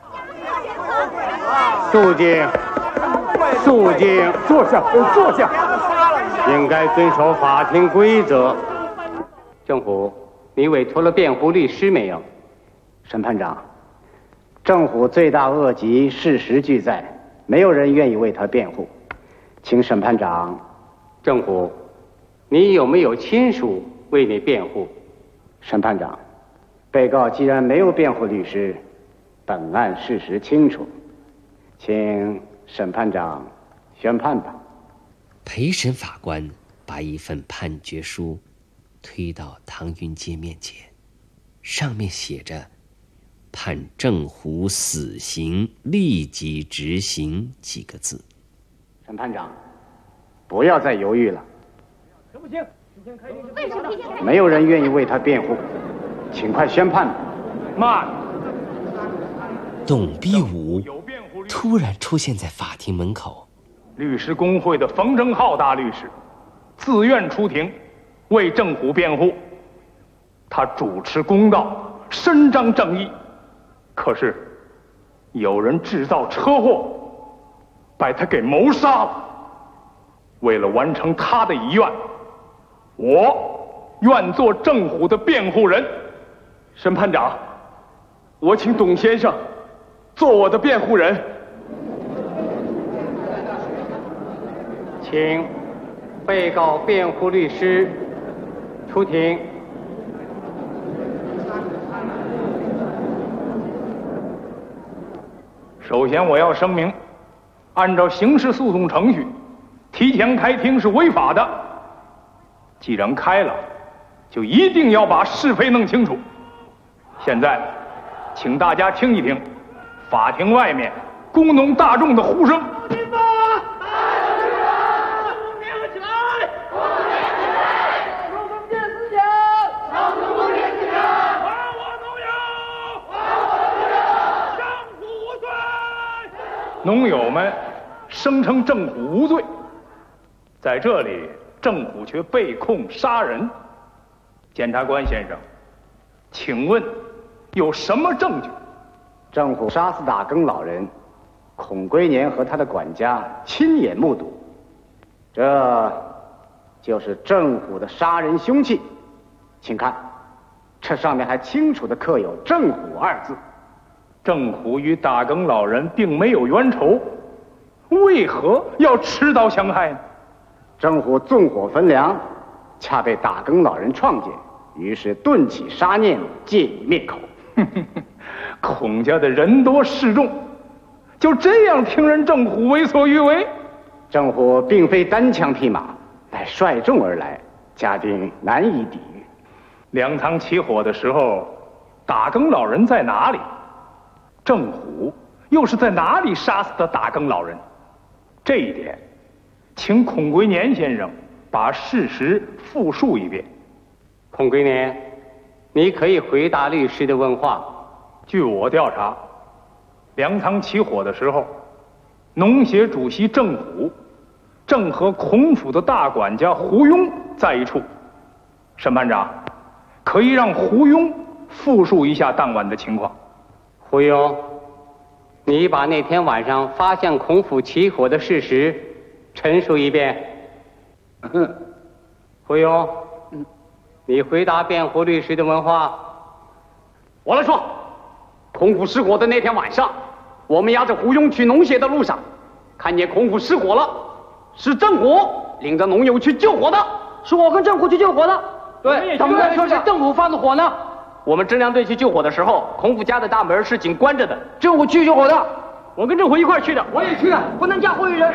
肃静，肃静， 坐下，坐下。 应该遵守法庭规则。郑虎，你委托了辩护律师没有？审判长，郑虎罪大恶极，事实俱在，没有人愿意为他辩护。请审判长，郑虎，你有没有亲属为你辩护？审判长，被告既然没有辩护律师，本案事实清楚，请审判长宣判吧。 陪审法官把一份判决书推到唐云阶面前，上面写着“判郑虎死刑，立即执行”几个字。 审判长，不要再犹豫了。 行不行？ 为什么？ 没有人愿意为他辩护，请快宣判吧。 慢！ 董必武突然出现在法庭门口。 律师工会的冯正浩大律师自愿出庭为郑虎辩护，他主持公道，伸张正义。可是有人制造车祸，把他给谋杀了。为了完成他的遗愿，我愿做郑虎的辩护人。审判长，我请董先生做我的辩护人。 请被告辩护律师出庭。 首先，我要声明，按照刑事诉讼程序，提前开庭是违法的。既然开了，就一定要把是非弄清楚。现在，请大家听一听法庭外面工农大众的呼声。农友们声称郑虎无罪，在这里郑虎却被控杀人。检察官先生，请问有什么证据？ 郑虎杀死打更老人，孔龟年和他的管家亲眼目睹，这就是郑虎的杀人凶器。请看，这上面还清楚地刻有郑虎2字。 郑虎与打更老人并没有冤仇，为何要持刀相害呢？ 郑虎纵火焚粮，恰被打更老人创见，于是顿起杀念，借以灭口。 孔家的人多势众，就这样听任郑虎为所欲为？ 郑虎并非单枪匹马，乃率众而来，家丁难以抵御。 粮仓起火的时候，打更老人在哪里？郑虎又是在哪里杀死的打更老人？这一点，请孔龟年先生把事实复述一遍。 孔龟年，你可以回答律师的问话。 据我调查，粮仓起火的时候，农协主席郑虎正和孔府的大管家胡庸在一处。审判长， 可以让胡庸复述一下当晚的情况。 胡庸，你把那天晚上发现孔府起火的事实陈述一遍。胡庸，你回答辩护律师的问话。 我来说，孔府失火的那天晚上，我们押着胡庸去农协的路上，看见孔府失火了，是郑虎领着农友去救火的， 是我跟郑虎去救火的。 对，他们在说是郑虎放的火呢。我们侦粮队去救火的时候，孔府家的大门是紧关着的。 郑虎去救火的， 我跟郑虎一块去的。 我也去了，不能嫁祸于人。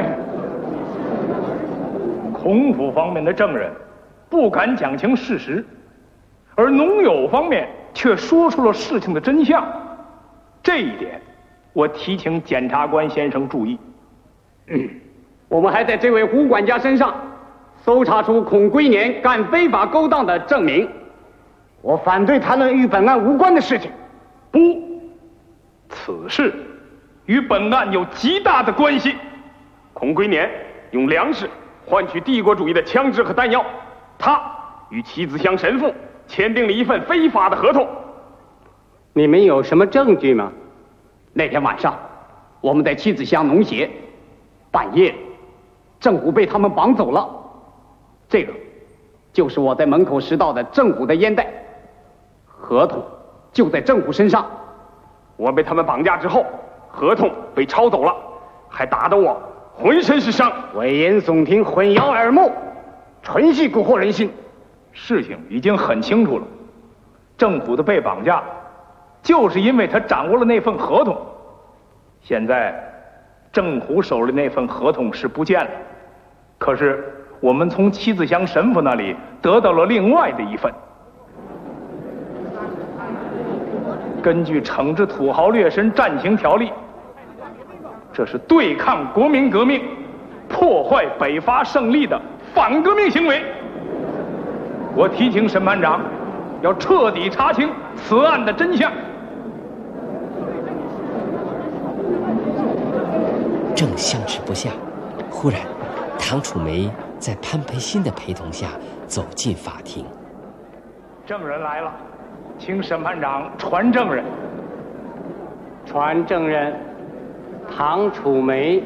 孔府方面的证人不敢讲清事实，而农友方面却说出了事情的真相。这一点，我提请检察官先生注意。 我们还在这位胡管家身上搜查出孔龟年干非法勾当的证明。 我反对谈论与本案无关的事情。 不，此事与本案有极大的关系。 孔龟年用粮食换取帝国主义的枪支和弹药，他与齐子祥神父签订了一份非法的合同。 你们有什么证据吗？ 那天晚上，我们在妻子乡农协，半夜，郑虎被他们绑走了。这个，就是我在门口拾到的郑虎的烟袋，合同就在郑虎身上。我被他们绑架之后，合同被抄走了，还打得我浑身是伤。 危言耸听，混淆耳目，纯系蛊惑人心。 事情已经很清楚了，郑虎的被绑架，就是因为他掌握了那份合同。现在，郑虎手里那份合同是不见了，可是我们从戚子祥神父那里得到了另外的一份。根据《惩治土豪劣绅暂行条例》，这是对抗国民革命、破坏北伐胜利的反革命行为。我提请审判长要彻底查清此案的真相。 正相持不下，忽然，唐楚梅在潘培新的陪同下走进法庭。 证人来了，请审判长传证人。 传证人，唐楚梅。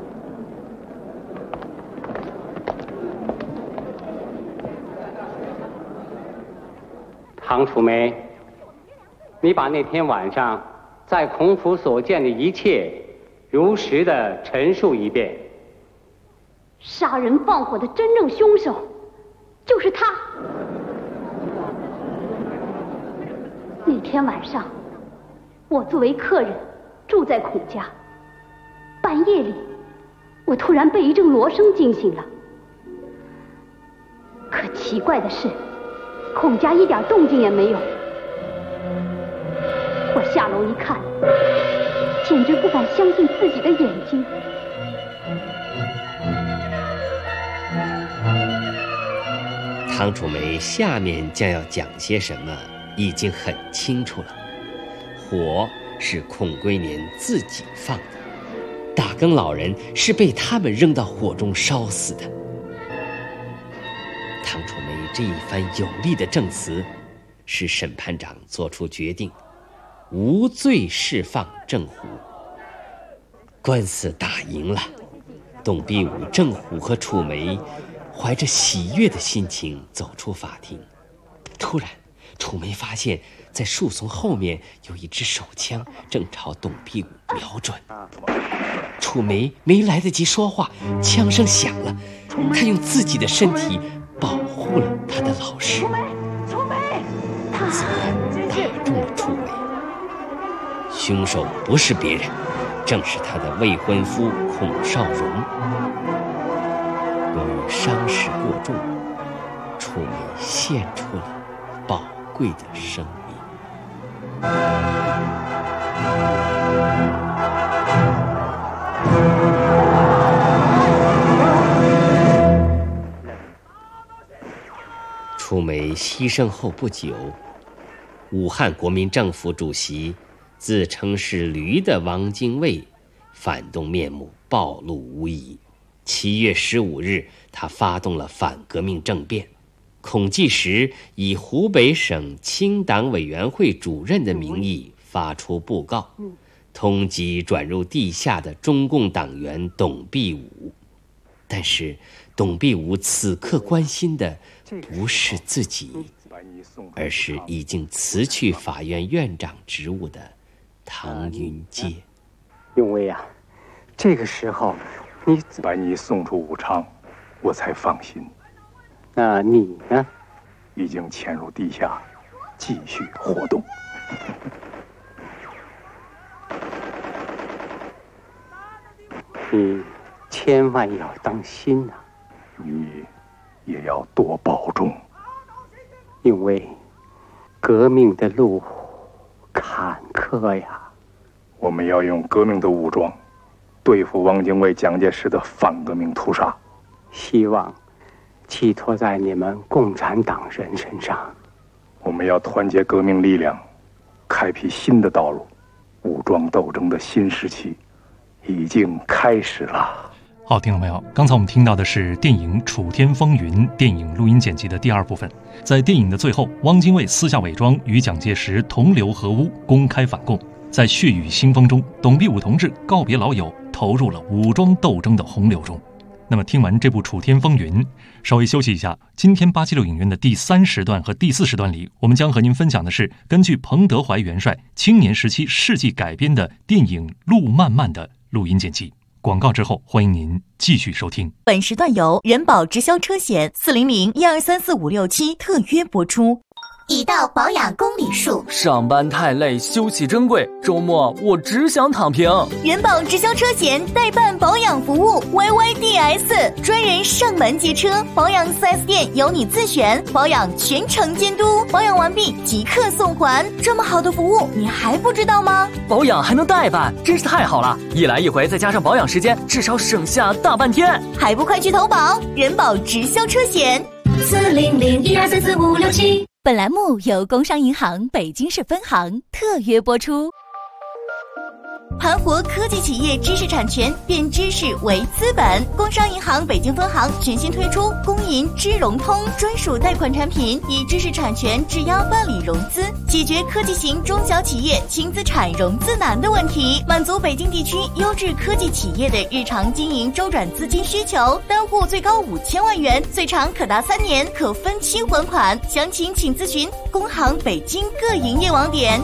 唐楚梅，你把那天晚上在孔府所见的一切如实的陈述一遍。 杀人放火的真正凶手就是他。那天晚上，我作为客人住在孔家，半夜里，我突然被一阵锣声惊醒了。可奇怪的是，孔家一点动静也没有。我下楼一看，简直不敢相信自己的眼睛。 唐楚梅下面将要讲些什么，已经很清楚了。火是孔龟年自己放的，大更老人是被他们扔到火中烧死的。唐楚梅这一番有力的证词，使审判长做出决定，无罪释放郑虎。官司打赢了，董必武、郑虎和楚梅怀着喜悦的心情走出法庭。突然，楚梅发现在树丛后面有一支手枪正朝董必武瞄准。楚梅没来得及说话，枪声响了，她用自己的身体保护了她的老师。 楚梅， 子弹打中了楚梅。凶手不是别人，正是她的未婚夫孔少荣。由于伤势过重，楚梅献出了宝贵的生命。楚梅牺牲后不久，武汉国民政府主席自称是驴的王精卫反动面目暴露无遗。7月15日，他发动了反革命政变， 孔季时以湖北省清党委员会主任的名义发出布告，通缉转入地下的中共党员董必武。但是董必武此刻关心的不是自己，而是已经辞去法院院长职务的唐云阶。 永威啊，这个时候你把你送出武昌，我才放心。 那你呢？ 已经潜入地下，继续活动。 你千万要当心呐！ 你也要多保重。 因为革命的路坎坷呀。 我们要用革命的武装对付汪精卫、蒋介石的反革命屠杀。 希望寄托在你们共产党人身上。 我们要团结革命力量，开辟新的道路。武装斗争的新时期已经开始了。 好，听众朋友，刚才我们听到的是电影《楚天风云》电影录音剪辑的第二部分。在电影的最后，汪精卫私下伪装与蒋介石同流合污，公开反共。在血雨腥风中，董必武同志告别老友，投入了武装斗争的洪流中。那么听完这部《楚天风云》，稍微休息一下。今天876影院的第3时段和第4时段里，我们将和您分享的是根据彭德怀元帅青年时期事迹改编的电影《路漫漫》的录音剪辑。广告之后，欢迎您继续收听。 本时段由人保直销车险400-1234567特约播出。已到保养公里数， 上班太累，休息珍贵，周末我只想躺平。 人保直销车险代办保养服务 YYDS， 专人上门接车，保养 4S 店由你自选，保养全程监督，保养完毕即刻送还。这么好的服务，你还不知道吗？ 保养还能代办，真是太好了！一来一回再加上保养时间，至少省下大半天。 还不快去投保人保直销车险 400-1234567。 本栏目由工商银行北京市分行特约播出。盘活科技企业知识产权，变知识为资本。工商银行北京分行全新推出工银知融通专属贷款产品，以知识产权质押办理融资，解决科技型中小企业轻资产融资难的问题，满足北京地区优质科技企业的日常经营周转资金需求。单户最高5000万元，最长可达3年，可分期还款。详情请咨询工行北京各营业网点。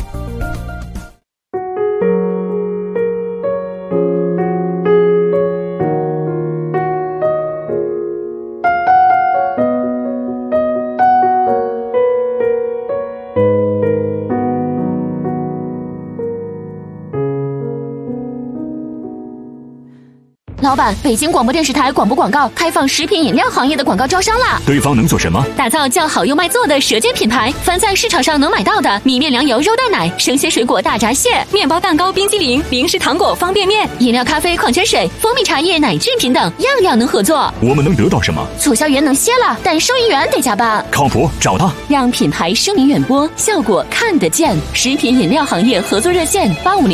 老板，北京广播电视台广播广告开放食品饮料行业的广告招商啦！ 对方能做什么？ 打造叫好又卖座的舌尖品牌，凡在市场上能买到的米面粮油肉蛋奶、生鲜水果大闸蟹、面包蛋糕冰激凌、零食糖果方便面、饮料咖啡矿泉水、蜂蜜茶叶奶制品等，样样能合作。 我们能得到什么？ 促销员能歇了，但收银员得加班。 靠谱，找他， 让品牌声名远播，效果看得见。食品饮料行业合作热线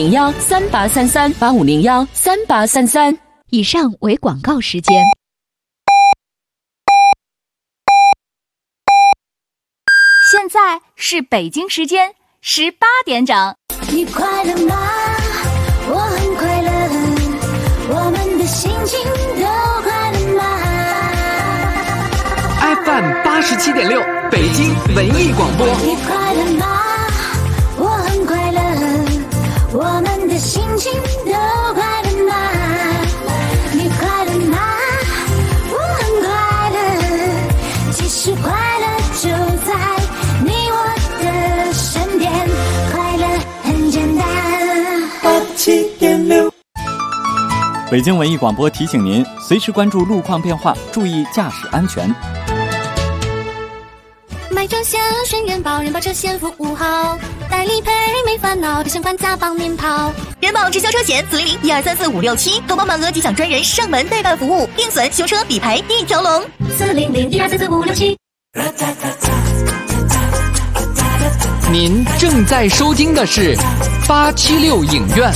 8501-3833，8501-3833。以上为广告时间。 现在是北京时间18点整。 你快乐吗？我很快乐，我们的心情都快乐吗 ？FM 87.6，北京文艺广播。 你快乐吗？我很快乐，我们的心情都快乐吗？你快乐吗？我很快乐，其实快乐就在你我的身边，快乐很简单。87.6， 北京文艺广播提醒您，随时关注路况变化，注意驾驶安全。 买车险选人保，人保车险服务好，代理赔没烦恼，的相关家帮您跑。 人保直销车险400-1234567，投保满额即享专人上门代办服务，定损修车理赔一条龙。 400-1234567。 您正在收听的是876影院。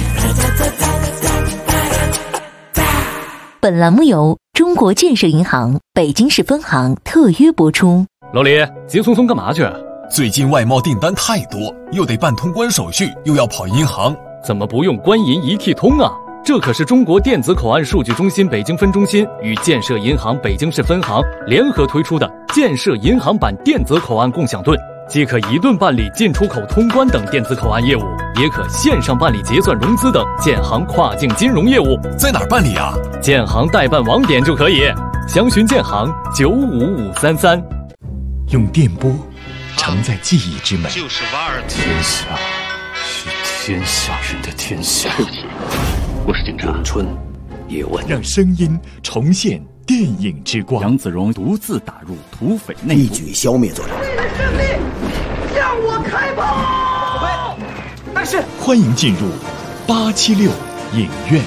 本栏目由中国建设银行北京市分行特约播出。 老李，急匆匆干嘛去？ 最近外贸订单太多，又得办通关手续，又要跑银行， 怎么不用官银一体通啊？这可是中国电子口岸数据中心北京分中心与建设银行北京市分行联合推出的建设银行版电子口岸共享盾，既可一盾办理进出口通关等电子口岸业务，也可线上办理结算融资等建行跨境金融业务。 在哪儿办理啊？ 建行代办网点就可以，详询建行95533。 用电波承载记忆之美。 就是瓦尔天下是天下人的天下。 对不起，我是警察。 咏春叶问， 让声音重现电影之光。 杨子荣独自打入土匪内部， 一举消灭作战。 为了胜利，向我开炮！但是， 欢迎进入876影院。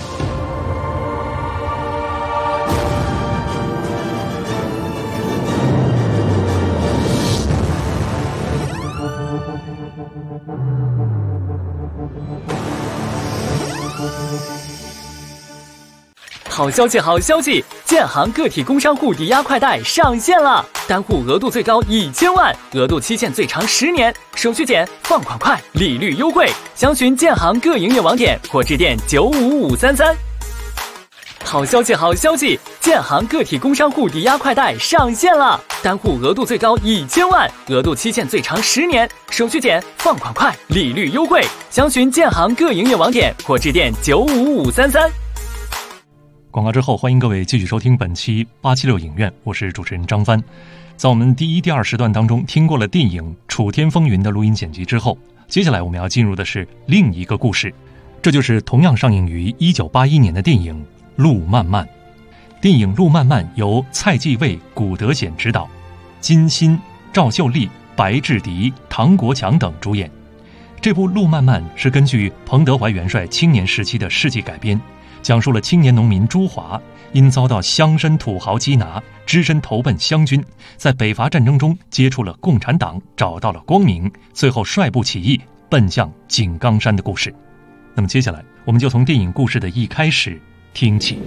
好消息，好消息！建行个体工商户抵押快贷上线了，单户额度最高1000万，额度期限最长10年，手续简，放款快，利率优惠。详询建行各营业网点或致电95533。好消息，好消息！建行个体工商户抵押快贷上线了，单户额度最高1000万，额度期限最长10年，手续简，放款快，利率优惠。详询建行各营业网点或致电95533。 广告之后，欢迎各位继续收听本期876影院，我是主持人张帆。在我们第一、第二时段当中听过了电影《楚天风云》的录音剪辑之后，接下来我们要进入的是另一个故事，这就是同样上映于1981年的电影《路漫漫》。电影《路漫漫》由蔡继卫、古德显执导，金鑫、赵秀丽、白志迪、唐国强等主演。这部《路漫漫》是根据彭德怀元帅青年时期的事迹改编，讲述了青年农民朱华因遭到乡绅土豪缉拿，只身投奔湘军，在北伐战争中接触了共产党，找到了光明，最后率部起义，奔向井冈山的故事。那么接下来，我们就从电影故事的一开始听起。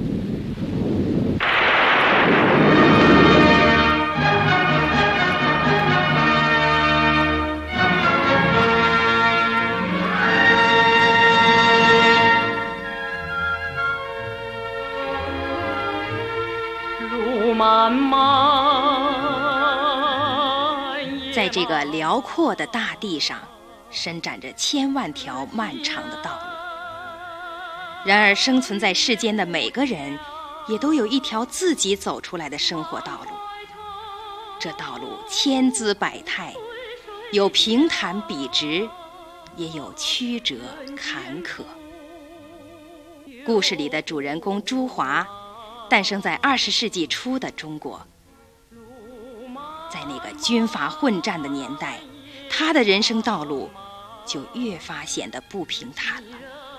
在这个辽阔的大地上，伸展着千万条漫长的道路。然而，生存在世间的每个人，也都有一条自己走出来的生活道路。这道路千姿百态，有平坦笔直，也有曲折坎坷。故事里的主人公朱华，诞生在20世纪初的中国。在那个军阀混战的年代，他的人生道路就越发显得不平坦了。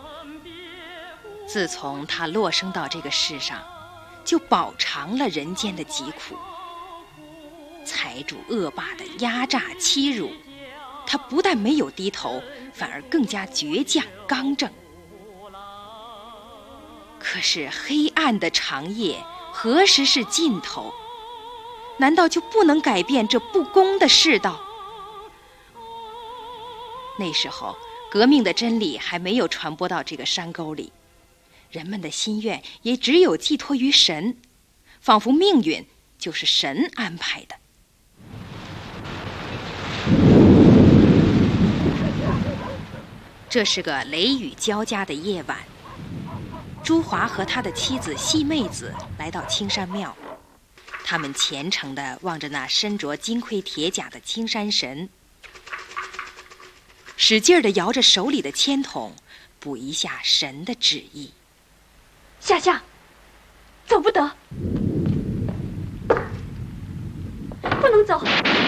自从他落生到这个世上，就饱尝了人间的疾苦。财主恶霸的压榨欺辱，他不但没有低头，反而更加倔强刚正。可是黑暗的长夜何时是尽头？难道就不能改变这不公的世道？那时候，革命的真理还没有传播到这个山沟里，人们的心愿也只有寄托于神，仿佛命运就是神安排的。这是个雷雨交加的夜晚，朱华和他的妻子细妹子来到青山庙。他们虔诚地望着那身着金盔铁甲的青山神，使劲地摇着手里的签筒，补一下神的旨意。 下，走不得，不能走。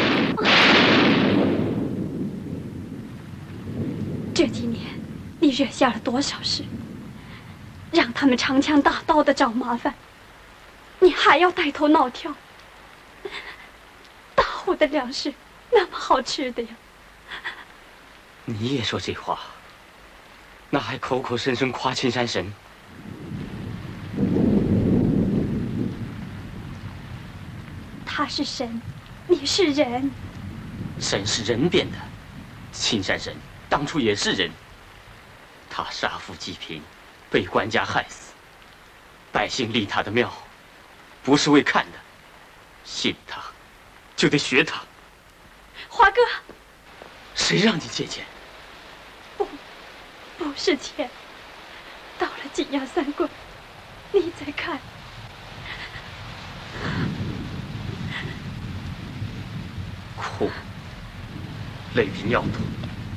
这几年，你惹下了多少事，让他们长枪大刀的找麻烦。你还要带头闹跳，大户的粮食那么好吃的呀！ 你也说这话，那还口口声声夸青山神？ 他是神， 你是人。 神是人变的，青山神当初也是人。他杀富济贫，被官家害死，百姓立他的庙，不是为看的，信他，就得学他。 华哥， 谁让你借钱？ 不是钱，到了紧押3棍，你再看。 哭，泪比尿多。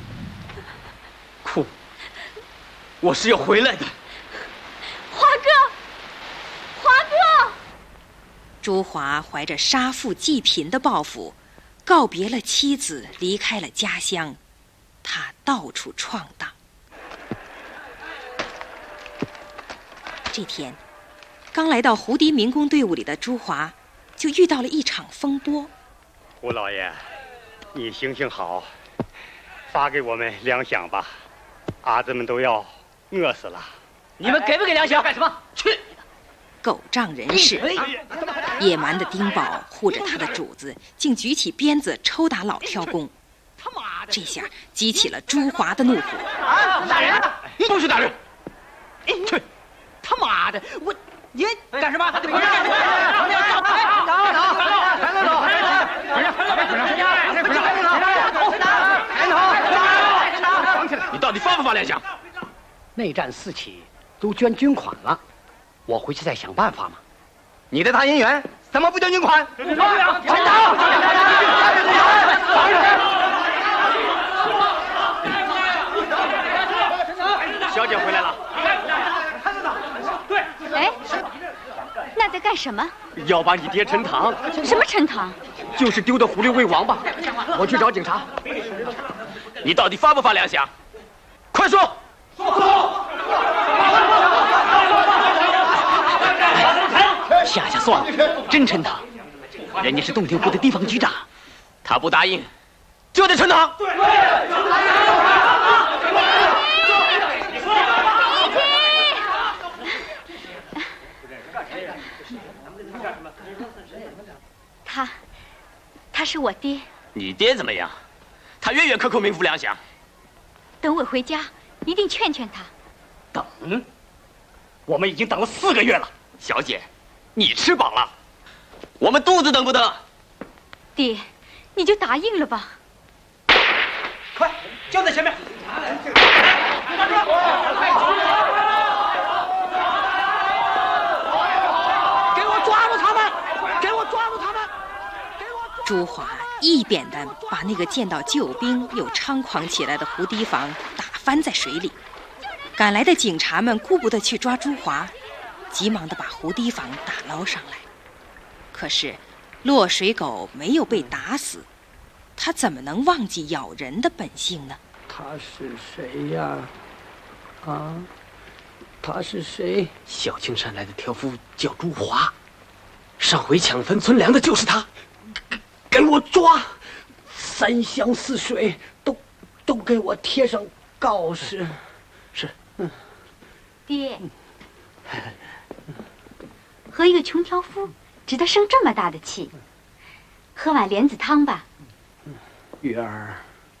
哭，我是要回来的。 华哥，华哥！ 朱华怀着杀富济贫的抱负，告别了妻子，离开了家乡，他到处闯荡。这天，刚来到胡迪民工队伍里的朱华，就遇到了一场风波。 胡老爷，你行行好，发给我们粮饷吧，伢子们都要饿死了。 你们给不给粮饷？干什么？去！ 狗仗人势，野蛮的丁宝护着他的主子，竟举起鞭子抽打老挑工。这下激起了朱华的怒火。 打人！ 不许打人！ 去！他妈的，你干什么？ 你到底发不发粮饷？ 内战4起都捐军款了，我回去再想办法嘛。 你的大银元怎么不捐军款？陈导， 小姐回来了。 哎，那在干什么？ 要把你爹陈塘。 什么陈塘？ 就是丢的狐狸魏王八。我去找警察。 你到底发不发粮饷？快说！ 下算了，真陈塘，人家是洞庭湖的地方局长， 他不答应，就得陈塘。 他是我爹。 你爹怎么样？他月月克扣民夫粮饷。 等我回家，一定劝劝他。 等？我们已经等了4个月了。 小姐，你吃饱了，我们肚子等不得。 爹，你就答应了吧。 快，就在前面。给我抓住他们！给我抓住他们！ 朱华一扁担把那个见到救兵又猖狂起来的胡堤防打翻在水里。赶来的警察们顾不得去抓朱华，急忙地把胡堤防打捞上来。可是落水狗没有被打死，他怎么能忘记咬人的本性呢？ 他是谁呀？啊，他是谁？ 小青山来的挑夫叫朱华，上回抢分存粮的就是他。 给我抓！3湘4水，都给我贴上告示。 是。 爹，和一个穷挑夫值得生这么大的气？喝碗莲子汤吧。 玉儿，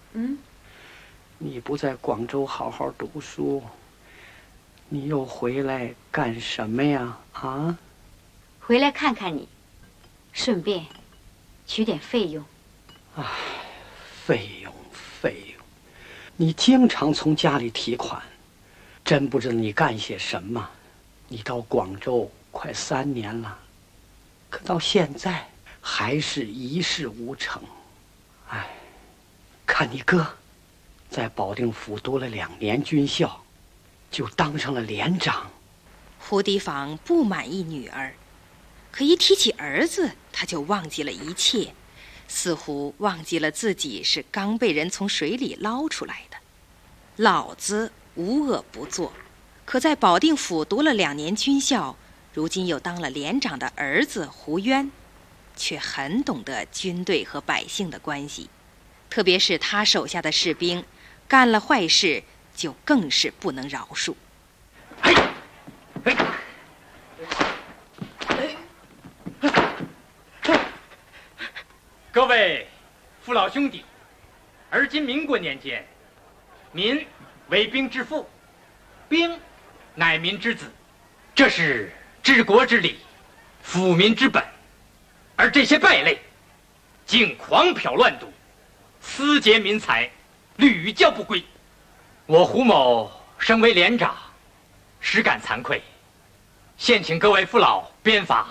你不在广州好好读书，你又回来干什么呀？啊？ 回来看看你，顺便取点费用。 唉，费用，你经常从家里提款，真不知道你干些什么。你到广州快3年了，可到现在还是一事无成。唉，看你哥在保定府读了2年军校，就当上了连长。 胡堤防不满意女儿，可一提起儿子，他就忘记了一切，似乎忘记了自己是刚被人从水里捞出来的。老子无恶不作，可在保定府读了2年军校，如今又当了连长的儿子胡渊，却很懂得军队和百姓的关系，特别是他手下的士兵干了坏事，就更是不能饶恕。 各各位父老兄弟，而今民国年间，民为兵之父，兵乃民之子，这是治国之理，抚民之本。而这些败类，竟狂剽乱赌，私劫民财，屡教不归。我胡某身为连长，实感惭愧，现请各位父老鞭罚。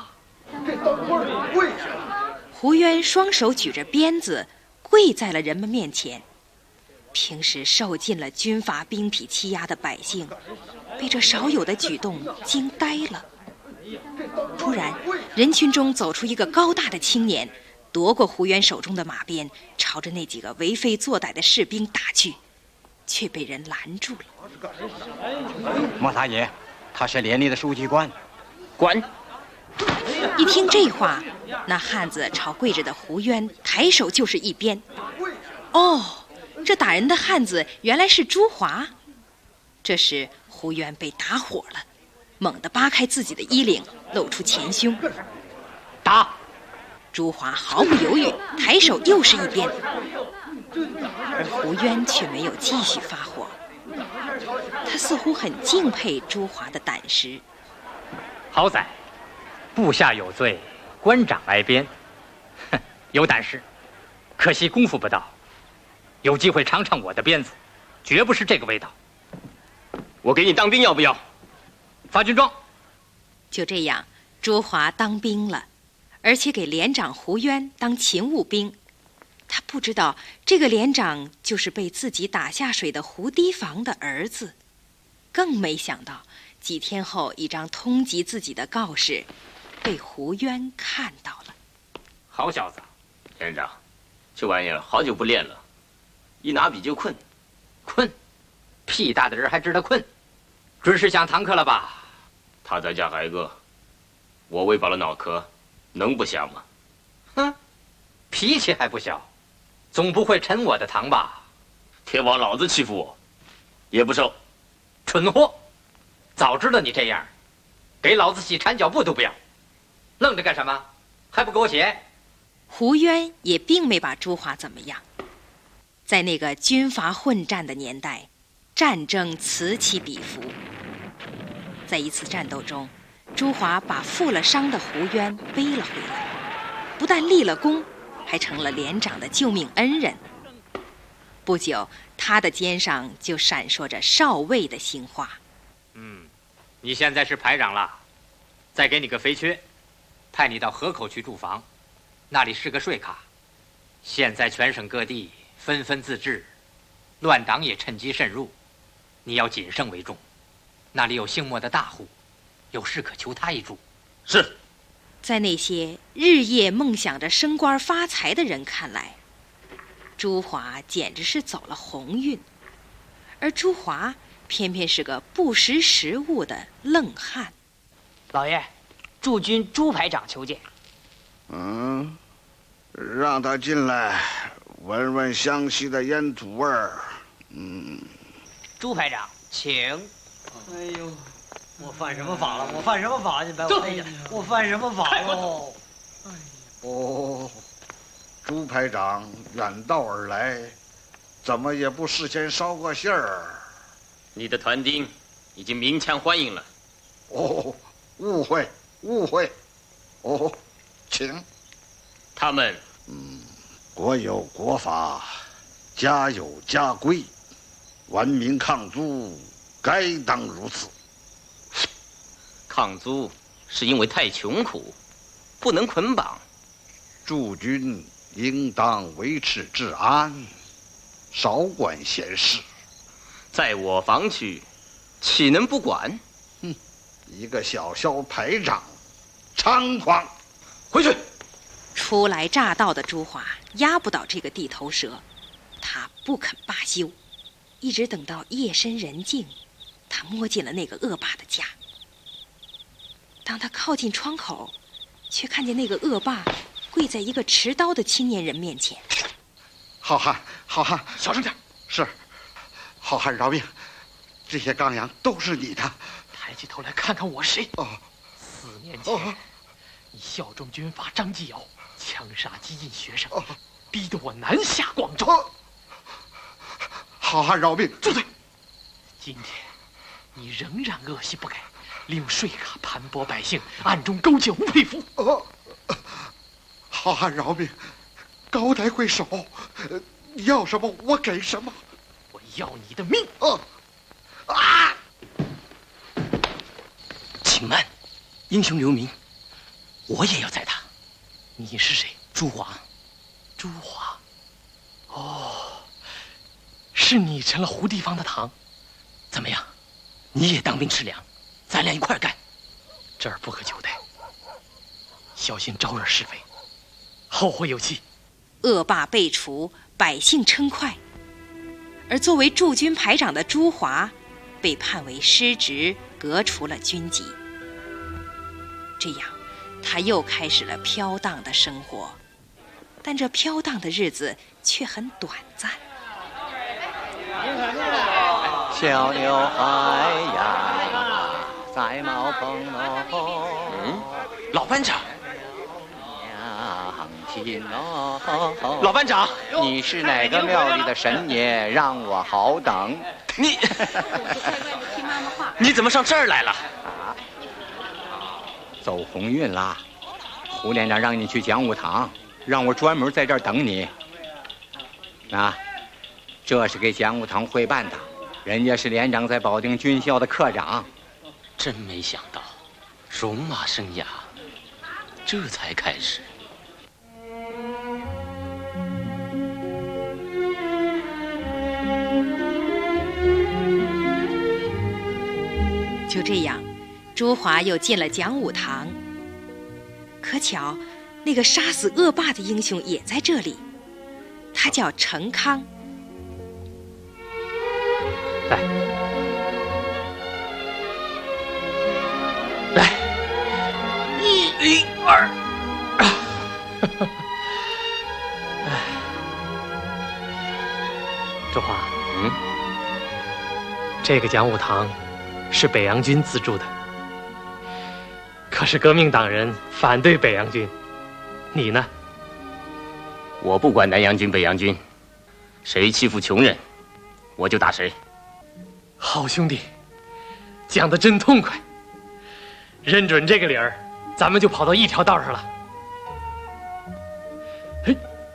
胡渊双手举着鞭子，跪在了人们面前。平时受尽了军阀兵痞欺压的百姓，被这少有的举动惊呆了。突然，人群中走出一个高大的青年，夺过胡渊手中的马鞭，朝着那几个为非作歹的士兵打去，却被人拦住了。 莫大爷，他是连里的书记官。 滚！ 一听这话，那汉子朝跪着的胡渊抬手就是一鞭。哦，这打人的汉子原来是朱华。这时胡渊被打火了，猛地扒开自己的衣领，露出前胸。 打！ 朱华毫不犹豫，抬手又是一鞭。而胡渊却没有继续发火，他似乎很敬佩朱华的胆识。 好歹部下有罪，官长挨鞭，哼，有胆识，可惜功夫不到。有机会尝尝我的鞭子，绝不是这个味道。 我给你当兵要不要？ 发军装。 就这样，朱华当兵了，而且给连长胡渊当勤务兵。他不知道这个连长就是被自己打下水的胡堤防的儿子，更没想到几天后一张通缉自己的告示被胡渊看到了。 好小子，连长，这玩意儿好久不练了，一拿笔就困。 困？屁大的人还知道困？准是想堂课了吧？ 他在家挨饿，我喂饱了脑壳，能不想吗？ 哼，脾气还不小，总不会沉我的堂吧？ 天王老子欺负我，也不受。 蠢货！早知道你这样，给老子洗缠脚布都不要。愣着干什么？还不给我写？ 胡渊也并没把朱华怎么样。在那个军阀混战的年代，战争此起彼伏。在一次战斗中，朱华把负了伤的胡渊背了回来，不但立了功，还成了连长的救命恩人。不久，他的肩上就闪烁着少尉的新花。 你现在是排长了，再给你个肥缺，派你到河口去驻防，那里是个税卡。现在全省各地纷纷自治，乱党也趁机渗入，你要谨慎为重。那里有姓莫的大户，有事可求他一助。 是。 在那些日夜梦想着升官发财的人看来，朱华简直是走了鸿运，而朱华偏偏是个不识时务的愣汉。 老爷，驻军朱排长求见。 让他进来，闻闻湘西的烟土味儿。 朱排长，请。 哎呦，我犯什么法了？我犯什么法？你把我逮着！我犯什么法喽？ 哦，朱排长远道而来，怎么也不事先捎个信儿？ 你的团丁已经鸣枪欢迎了。 哦，误会，误会。哦，请。 他们， 国有国法，家有家规，顽民抗租，该当如此。 抗租是因为太穷苦，不能捆绑。 驻军应当维持治安，少管闲事。 在我方区，岂能不管？ 一个小校排长，猖狂！ 回去。 初来乍到的朱华压不倒这个地头蛇，他不肯罢休，一直等到夜深人静，他摸进了那个恶霸的家。当他靠近窗口，却看见那个恶霸跪在一个持刀的青年人面前。 好汉，好汉， 小声点。 是，好汉饶命，这些钢洋都是你的。 抬起头来看看我谁。 4年前， 你效忠军阀张继尧，枪杀激进学生，逼得我南下广州。 好汉饶命！ 住嘴！今天你仍然恶习不改，利用税卡盘剥百姓，暗中勾结吴佩孚。 好汉饶命！高抬贵手，你要什么我给什么。 我要你的命！ 请慢，英雄留名，我也要宰他。 你是谁？ 朱华。 朱华。哦，是你成了胡地方的堂。 怎么样？你也当兵吃粮，咱俩一块儿干。 这儿不可久待，小心招惹是非，后会有期。 恶霸被除，百姓称快。而作为驻军排长的朱华，被判为失职，革除了军籍。这样，他又开始了飘荡的生活，但这飘荡的日子却很短暂。 小刘海呀，在茅棚喽。 老班长。 老班长，你是哪个庙里的神爷？让我好等。 你怎么上这儿来了？ 走鸿运啦！胡连长让你去讲武堂，让我专门在这儿等你。这是给讲武堂会办的，人家是连长在保定军校的科长。 真没想到，戎马生涯这才开始。 就这样，朱华又进了讲武堂。可巧，那个杀死恶霸的英雄也在这里，他叫程康。 来，1、2。朱华，这个讲武堂是北洋军资助的，可是革命党人反对北洋军，你呢？ 我不管南洋军北洋军，谁欺负穷人，我就打谁。 好兄弟，讲得真痛快。认准这个理儿，咱们就跑到一条道上了。嘿，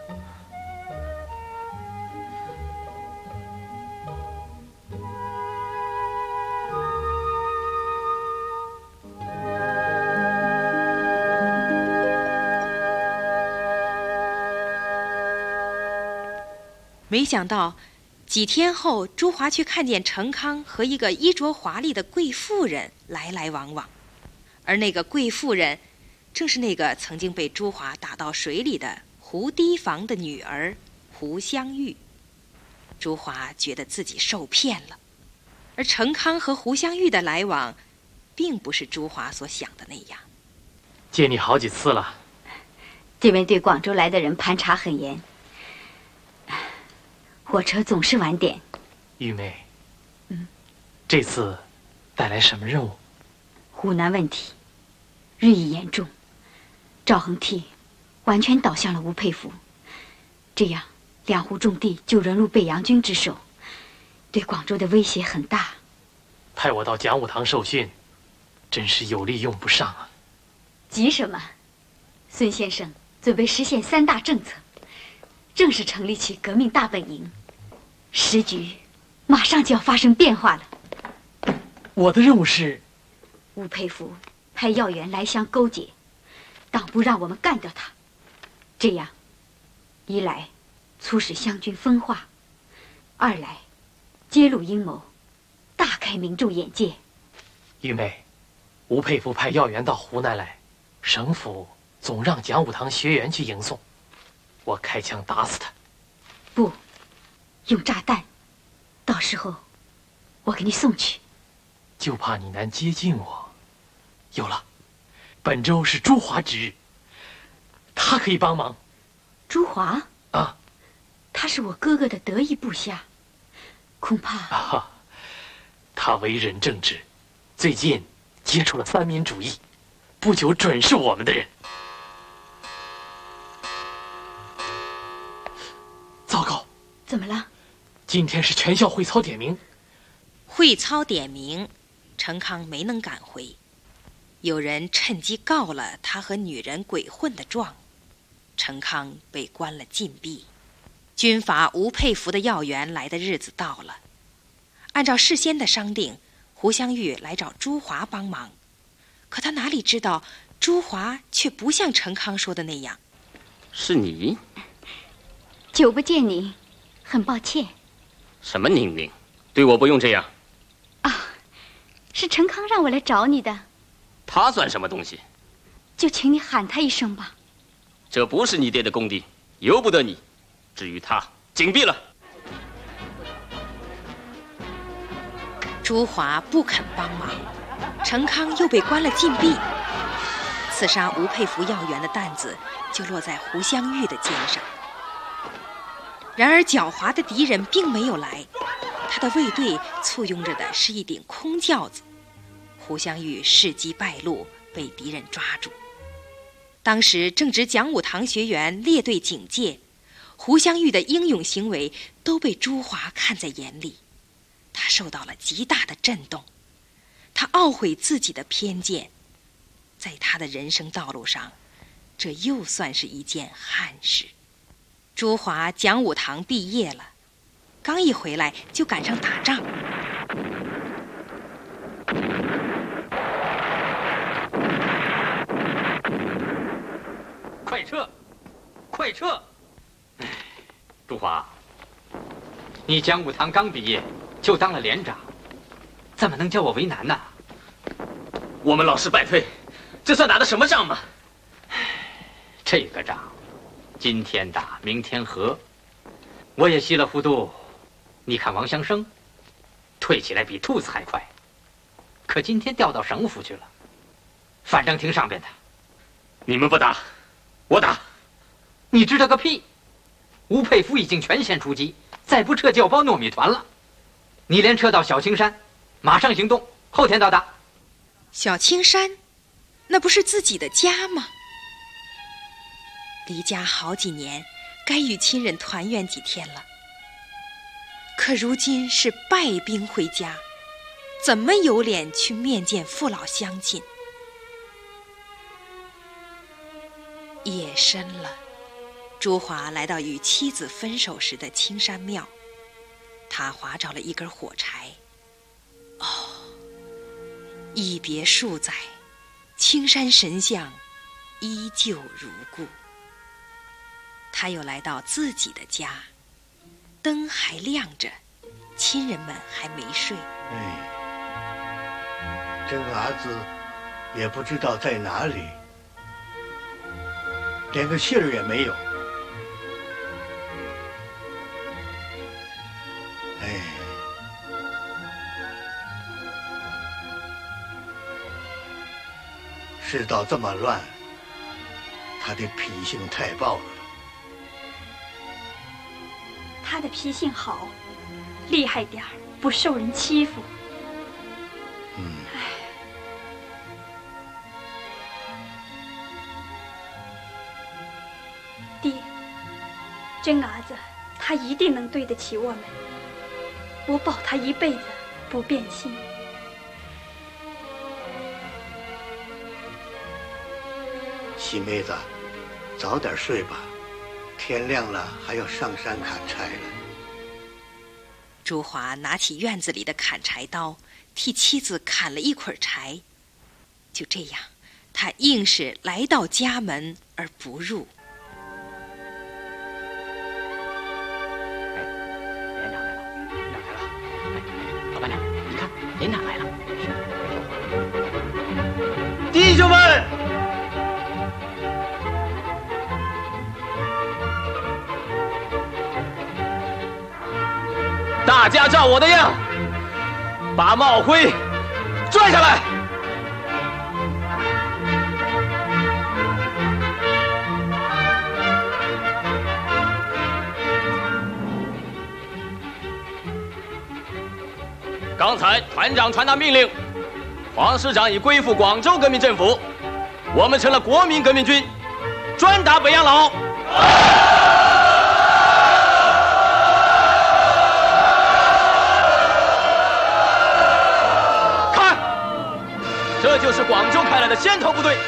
没想到，几天后，朱华却看见程康和一个衣着华丽的贵妇人来来往往，而那个贵妇人，正是那个曾经被朱华打到水里的胡堤防的女儿胡香玉。朱华觉得自己受骗了，而程康和胡香玉的来往，并不是朱华所想的那样。 见你好几次了， 这边对广州来的人盘查很严。火车总是晚点。 玉梅，这次带来什么任务？ 湖南问题日益严重，赵恒惕完全倒向了吴佩孚，这样两湖重地就沦入北洋军之手，对广州的威胁很大。 派我到讲武堂受训，真是有力用不上啊。 急什么？孙先生准备实现3大政策，正式成立起革命大本营，时局马上就要发生变化了。 我的任务是， 吴佩孚派要员来湘勾结，党部让我们干掉他，这样一来促使湘军分化，二来揭露阴谋，大开民众眼界。 玉梅，吴佩孚派要员到湖南来，省府总让讲武堂学员去迎送，我开枪打死他。 不，用炸弹，到时候我给你送去。 就怕你难接近我。有了，本周是朱华值日，他可以帮忙。 朱华啊， 他是我哥哥的得意部下，恐怕他为人正直，最近接触了三民主义，不久准是我们的人。 怎么了？ 今天是全校会操点名。 会操点名，成康没能赶回。有人趁机告了他和女人鬼混的状，成康被关了禁闭。军阀吴佩孚的要员来的日子到了，按照事先的商定，胡湘玉来找朱华帮忙，可他哪里知道朱华却不像成康说的那样。 是你？ 久不见你，很抱歉。 什么宁宁？对我不用这样。 是陈康让我来找你的。 他算什么东西？ 就请你喊他一声吧。 这不是你爹的工地，由不得你。至于他，紧闭了。 朱华不肯帮忙，成康又被关了禁闭。刺杀吴佩孚要员的担子就落在胡湘玉的肩上。然而狡猾的敌人并没有来，他的卫队簇拥着的是一顶空轿子。胡湘玉事迹败露，被敌人抓住。当时正值讲武堂学员列队警戒，胡湘玉的英勇行为都被朱华看在眼里，他受到了极大的震动。他懊悔自己的偏见，在他的人生道路上，这又算是一件憾事。朱华讲武堂毕业了，刚一回来就赶上打仗。 快撤！快撤！朱华，你讲武堂刚毕业就当了连长，怎么能叫我为难呢？ 我们老师败退，这算打的什么仗吗？ 这个仗，今天打，明天和。我也稀里糊涂。你看王祥生，退起来比兔子还快，可今天调到省府去了，反正听上边的。 你们不打，我打。 你知道个屁！吴佩孚已经全线出击，再不撤就要包糯米团了。你连撤到小青山，马上行动，后天到达。 小青山，那不是自己的家吗？离家好几年，该与亲人团圆几天了。可如今是败兵回家，怎么有脸去面见父老乡亲？夜深了，朱华来到与妻子分手时的青山庙，他划着了一根火柴。一别数载，青山神像依旧如故。他又来到自己的家，灯还亮着，亲人们还没睡。 这个儿子也不知道在哪里，连个信儿也没有。世道这么乱，他的脾性太暴了。 他的脾性好，厉害点儿，不受人欺负。爹，真儿子，他一定能对得起我们。我保他一辈子不变心。 细妹子，早点睡吧，天亮了还要上山砍柴了。 朱华拿起院子里的砍柴刀，替妻子砍了一捆柴。就这样，他硬是来到家门而不入。 老板娘，你看，连长来了。 弟兄们！大家照我的样，把帽徽拽下来。刚才团长传达命令，黄师长已归附广州革命政府，我们成了国民革命军，专打北洋佬。 是广州开来的先头部队。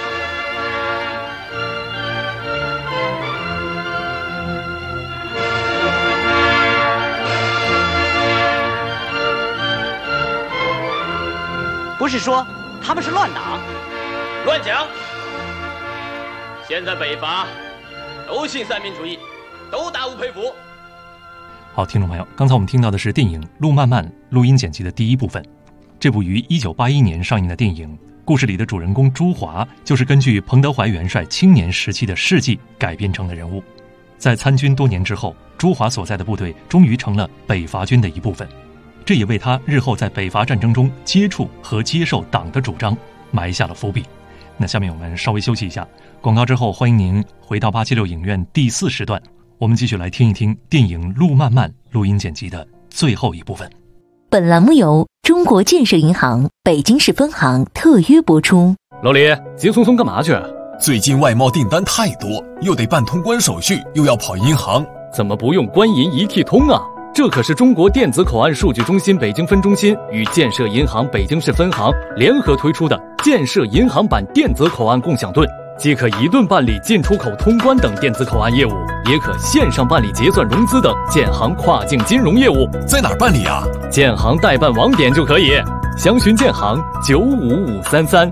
不是说他们是乱党？ 乱讲！现在北伐都信三民主义，都打吴佩孚。 好，听众朋友，刚才我们听到的是电影《路漫漫》录音剪辑的第一部分。这部于1981年上映的电影，故事里的主人公朱华就是根据彭德怀元帅青年时期的事迹改编成的人物。在参军多年之后，朱华所在的部队终于成了北伐军的一部分，这也为他日后在北伐战争中接触和接受党的主张埋下了伏笔。那下面我们稍微休息一下，广告之后欢迎您回到876影院第4时段，我们继续来听一听电影《路漫漫》录音剪辑的最后一部分。 本栏目由中国建设银行北京市分行特约播出。 老李，急匆匆干嘛去？ 最近外贸订单太多，又得办通关手续，又要跑银行， 怎么不用官银一体通啊？这可是中国电子口岸数据中心北京分中心与建设银行北京市分行联合推出的建设银行版电子口岸共享盾，既可一盾办理进出口通关等电子口岸业务，也可线上办理结算融资等建行跨境金融业务。 在哪儿办理啊？ 建行代办网点就可以，详询建行95533。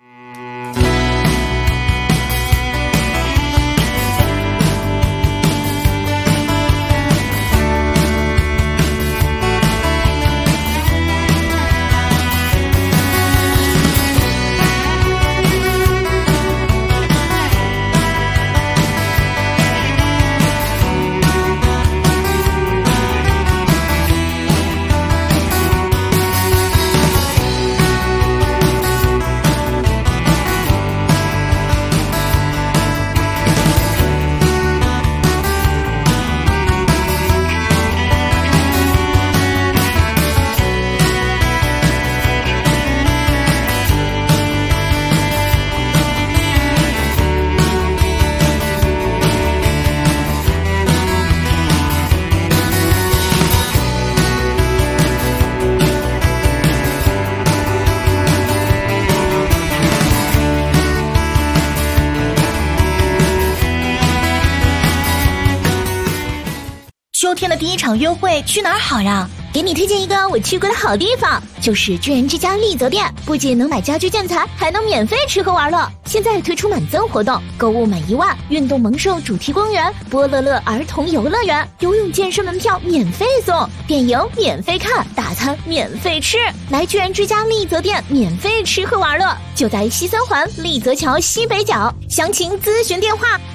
秋天的第一场约会去哪儿好呀？给你推荐一个我去过的好地方，就是居然之家丽泽店，不仅能买家居建材，还能免费吃喝玩乐。现在推出满增活动，购物满1万，运动萌兽主题公园、波乐乐儿童游乐园、游泳健身门票免费送，电影免费看，大餐免费吃。来居然之家丽泽店免费吃喝玩乐，就在西三环丽泽桥西北角。详情咨询电话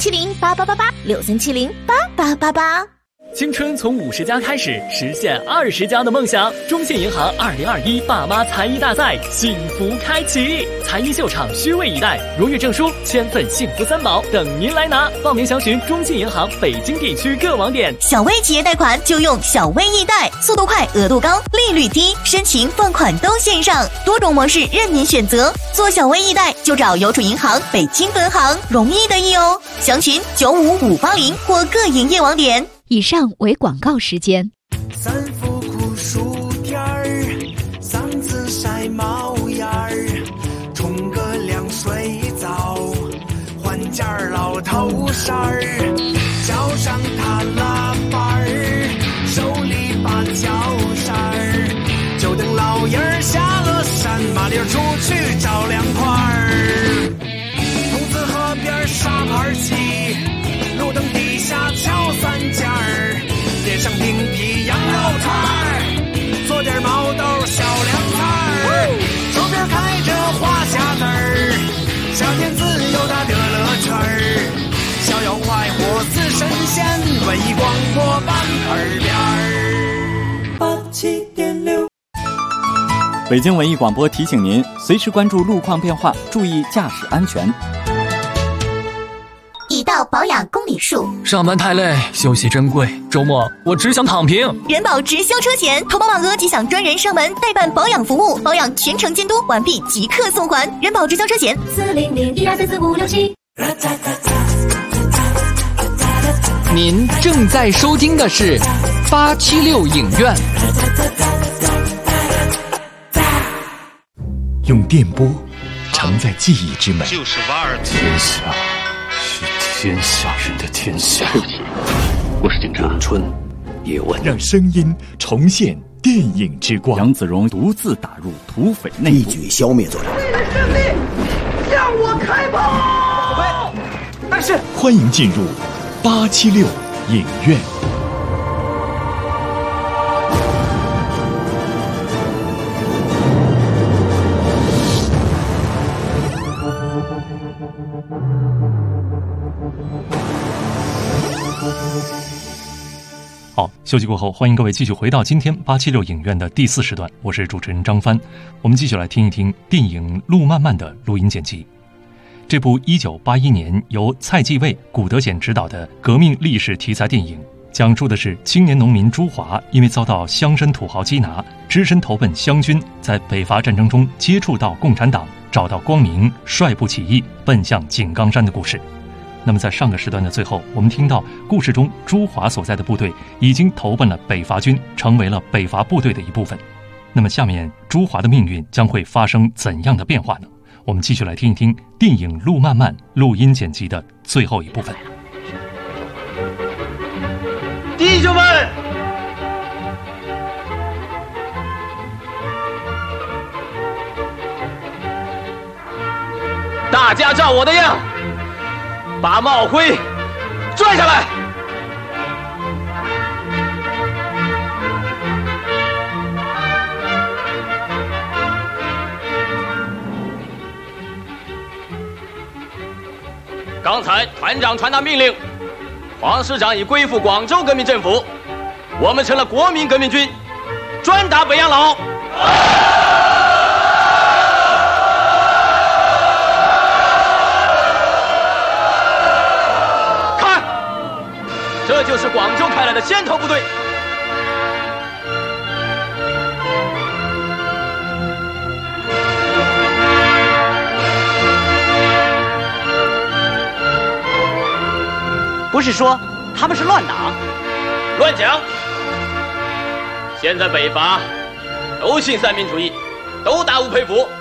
6370888863708888。 青春从50加开始，实现20加的梦想。中信银行2021爸妈才艺大赛幸福开启，才艺秀场虚位以待，荣誉证书、千份幸福3宝等您来拿。报名详询中信银行北京地区各网点。 小微企业贷款就用小微易贷，速度快，额度高，利率低，申请放款都线上，多种模式任您选择。做小微易贷就找邮储银行北京分行，容易得意哦。详询95580或各营业网点。 以上为广告时间。 三伏酷暑天儿，嗓子晒冒烟儿，冲个凉水澡，换件老头衫儿，脚上踏拉板儿，手里把脚扇儿，就等老爷儿下了山，麻溜出去找凉快儿。筒子河边沙盘棋，路灯底下敲3件儿，点上冰皮羊肉串儿，做点毛豆小凉菜儿，周边开着花匣子儿，夏天自由它的乐趣儿，逍遥快活似神仙，文艺广播办耳边儿87.6。 北京文艺广播提醒您，随时关注路况变化，注意驾驶安全。 已到保养公里数， 上班太累，休息珍贵，周末我只想躺平。 人保直销车险，投保满额即享专人上门代办保养服务，保养全程监督，完毕即刻送还。人保直销车险40012344567。 您正在收听的是876影院。 用电波承载记忆之美。 就是瓦尔天下是天下人的天下。 我是警察。 咏春，叶问， 让声音重现电影之光。 杨子荣独自打入土匪内部， 一举消灭作者。 为了胜利，向我开炮！ 但是，欢迎进入876影院。 好，休息过后，欢迎各位继续回到今天876影院的第4时段，我是主持人张帆。我们继续来听一听电影《路漫漫》的录音剪辑。这部1981年由蔡继卫、古德显执导的革命历史题材电影，讲述的是青年农民朱华因为遭到乡绅土豪缉拿，只身投奔湘军，在北伐战争中接触到共产党，找到光明，率部起义，奔向井冈山的故事。那么在上个时段的最后，我们听到故事中朱华所在的部队已经投奔了北伐军，成为了北伐部队的一部分。那么下面朱华的命运将会发生怎样的变化呢？我们继续来听一听电影《路漫漫》录音剪辑的最后一部分。 弟兄们，大家照我的样，把帽徽拽下来。刚才团长传达命令，黄师长已归附广州革命政府，我们成了国民革命军，专打北洋佬。看，这就是广州开来的先头部队。 不是说他们是乱打？ 乱讲！现在北伐都信三民主义，都打吴佩孚。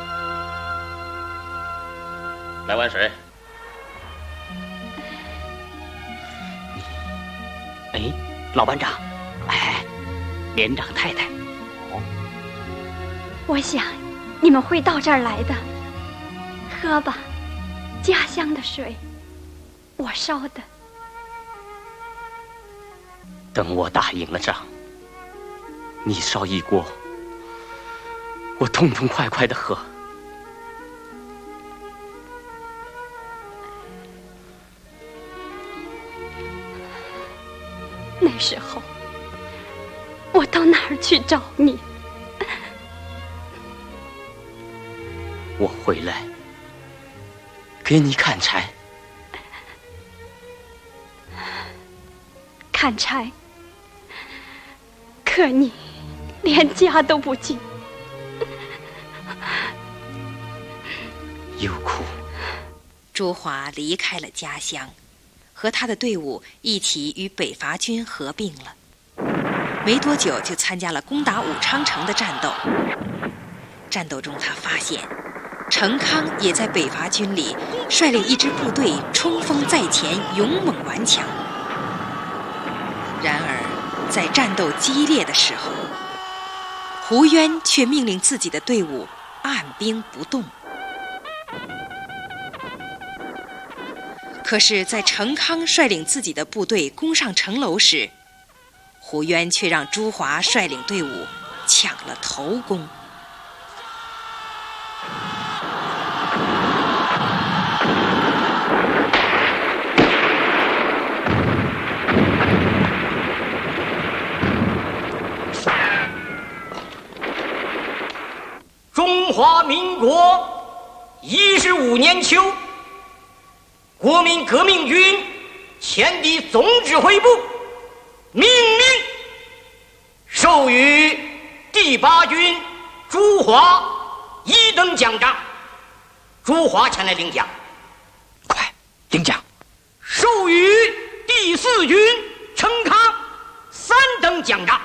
来碗水。 哎，老班长，哎，连长太太。 我想你们会到这儿来的，喝吧，家乡的水，我烧的。 等我打赢了仗，你烧一锅，我痛痛快快的喝。 那时候，我到哪儿去找你？ 我回来给你砍柴。 砍柴？可你连家都不进。 又哭。 朱华离开了家乡，和他的队伍一起与北伐军合并了。没多久就参加了攻打武昌城的战斗。战斗中他发现陈康也在北伐军里率领一支部队冲锋在前，勇猛顽强。然而在战斗激烈的时候，胡渊却命令自己的队伍按兵不动。可是在陈康率领自己的部队攻上城楼时，胡渊却让朱华率领队伍抢了头功。 中华民国15年秋，国民革命军前敌总指挥部命令授予第8军朱华1等奖章。朱华前来领奖。 快领奖。 授予第4军陈康3等奖章。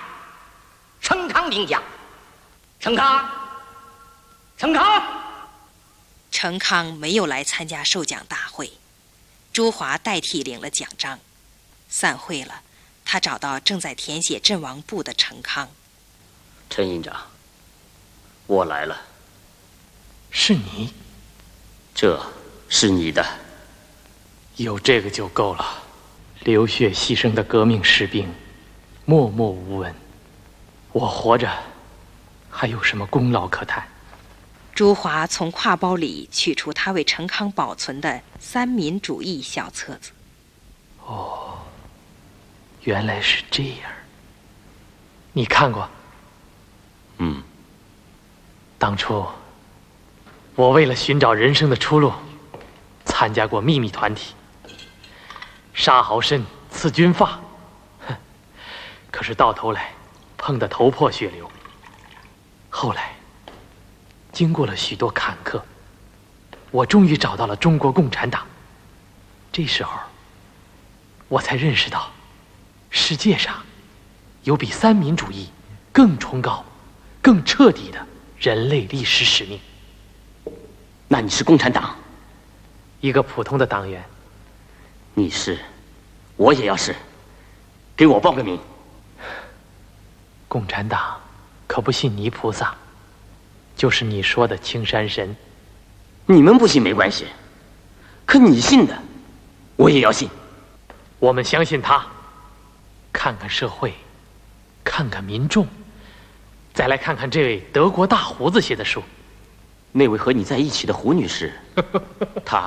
陈康领奖。陈康， 成康没有来参加授奖大会，朱华代替领了奖章。散会了，他找到正在填写阵亡簿的成康。 陈营长，我来了。 是你？ 这是你的。 有这个就够了。流血牺牲的革命士兵，默默无闻。我活着，还有什么功劳可谈？ 朱华从挎包里取出他为成康保存的三民主义小册子。 哦，原来是这样。你看过？ 嗯。 当初，我为了寻找人生的出路，参加过秘密团体，杀豪绅，赐军发，可是到头来，碰得头破血流。后来，经过了许多坎坷，我终于找到了中国共产党。这时候，我才认识到，世界上有比三民主义更崇高、更彻底的人类历史使命。 那你是共产党？ 一个普通的党员。 你是，我也要是。给我报个名。 共产党可不信泥菩萨，就是你说的青山神。 你们不信没关系，可你信的，我也要信。 我们相信他，看看社会，看看民众，再来看看这位德国大胡子写的书。 那位和你在一起的胡女士，她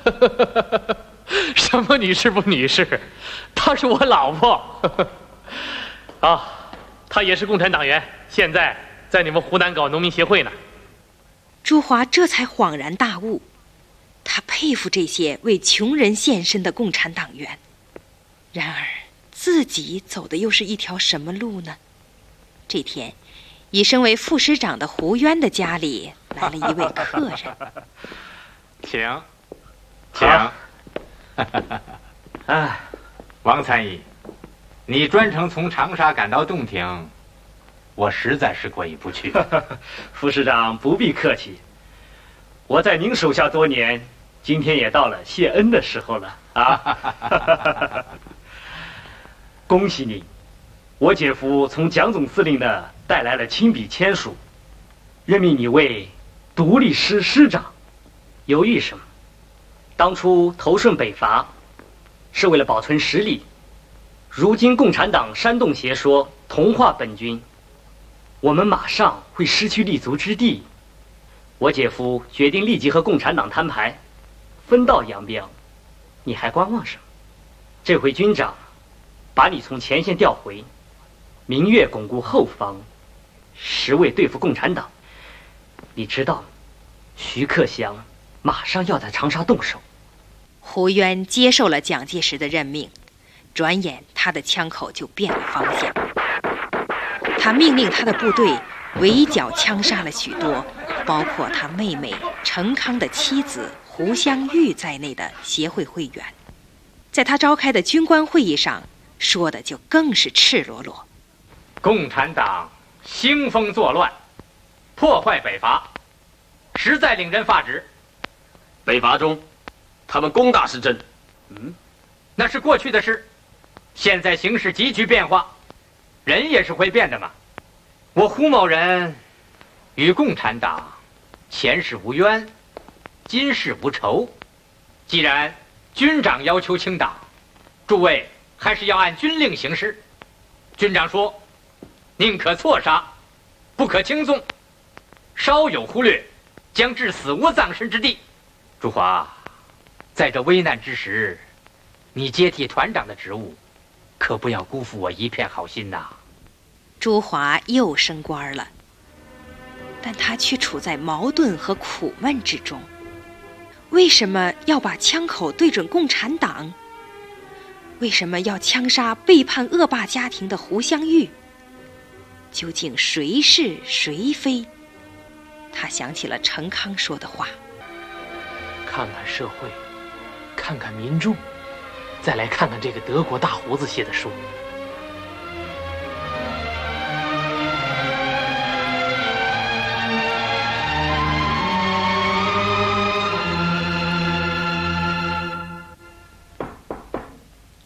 什么女士不女士？她是我老婆。啊，她也是共产党员，现在在你们湖南搞农民协会呢。 朱华这才恍然大悟，他佩服这些为穷人献身的共产党员。然而，自己走的又是一条什么路呢？这天，已升为副师长的胡渊的家里来了一位客人。 请，请。啊，王参议，你专程从长沙赶到洞庭，我实在是过意不去。 副师长不必客气，我在您手下多年，今天也到了谢恩的时候了啊！恭喜你，我姐夫从蒋总司令那带来了亲笔签署，任命你为独立师师长。犹豫什么？当初投顺北伐，是为了保存实力。如今共产党煽动邪说，同化本军，我们马上会失去立足之地。我姐夫决定立即和共产党摊牌，分道扬镳。你还观望什么？这回军长把你从前线调回，明月巩固后方，实为对付共产党。你知道，徐克祥马上要在长沙动手。 胡渊接受了蒋介石的任命，转眼他的枪口就变了方向。他命令他的部队围剿枪杀了许多包括他妹妹成康的妻子胡湘玉在内的协会会员。在他召开的军官会议上，说的就更是赤裸裸。 共产党兴风作乱，破坏北伐，实在令人发指。 北伐中，他们攻打是真， 那是过去的事。现在形势急剧变化，人也是会变的嘛。我胡某人与共产党前世无冤，今世无仇。既然军长要求清党，诸位还是要按军令行事。军长说，宁可错杀，不可轻纵，稍有忽略，将致死无葬身之地。朱华，在这危难之时，你接替团长的职务，可不要辜负我一片好心呐。 朱华又升官了，但他却处在矛盾和苦闷之中。为什么要把枪口对准共产党？为什么要枪杀背叛恶霸家庭的胡湘玉？究竟谁是谁非？他想起了成康说的话： 看看社会，看看民众，再来看看这个德国大胡子写的书。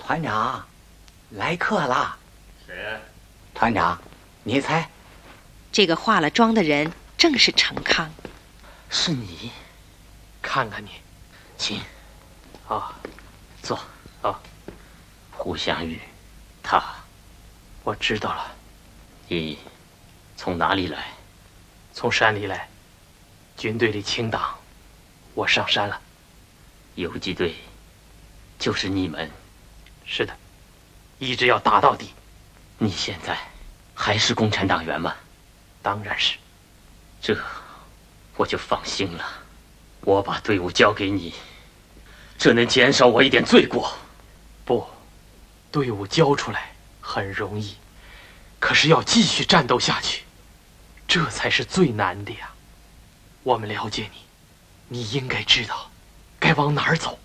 团长，来客了。 谁？ 团长，你猜？ 这个化了妆的人正是程康。 是你？看看你， 请。 坐。 胡湘玉，他， 我知道了。 你从哪里来？ 从山里来，军队里清党，我上山了。 游击队，就是你们？ 是的，一直要打到底。 你现在还是共产党员吗？ 当然是。 这我就放心了。我把队伍交给你，这能减少我一点罪过。 不，队伍交出来很容易，可是要继续战斗下去，这才是最难的呀。我们了解你，你应该知道该往哪儿走。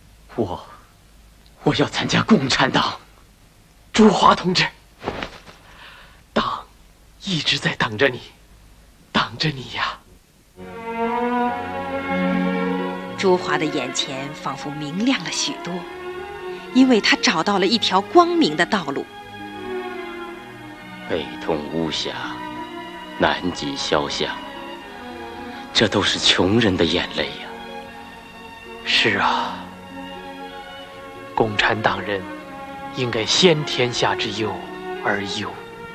我要参加共产党。 朱华同志，党一直在等着你，等着你呀。 朱华的眼前仿佛明亮了许多，因为他找到了一条光明的道路。 北通巫峡，南极潇湘，这都是穷人的眼泪呀。 是啊，共产党人应该先天下之忧而忧。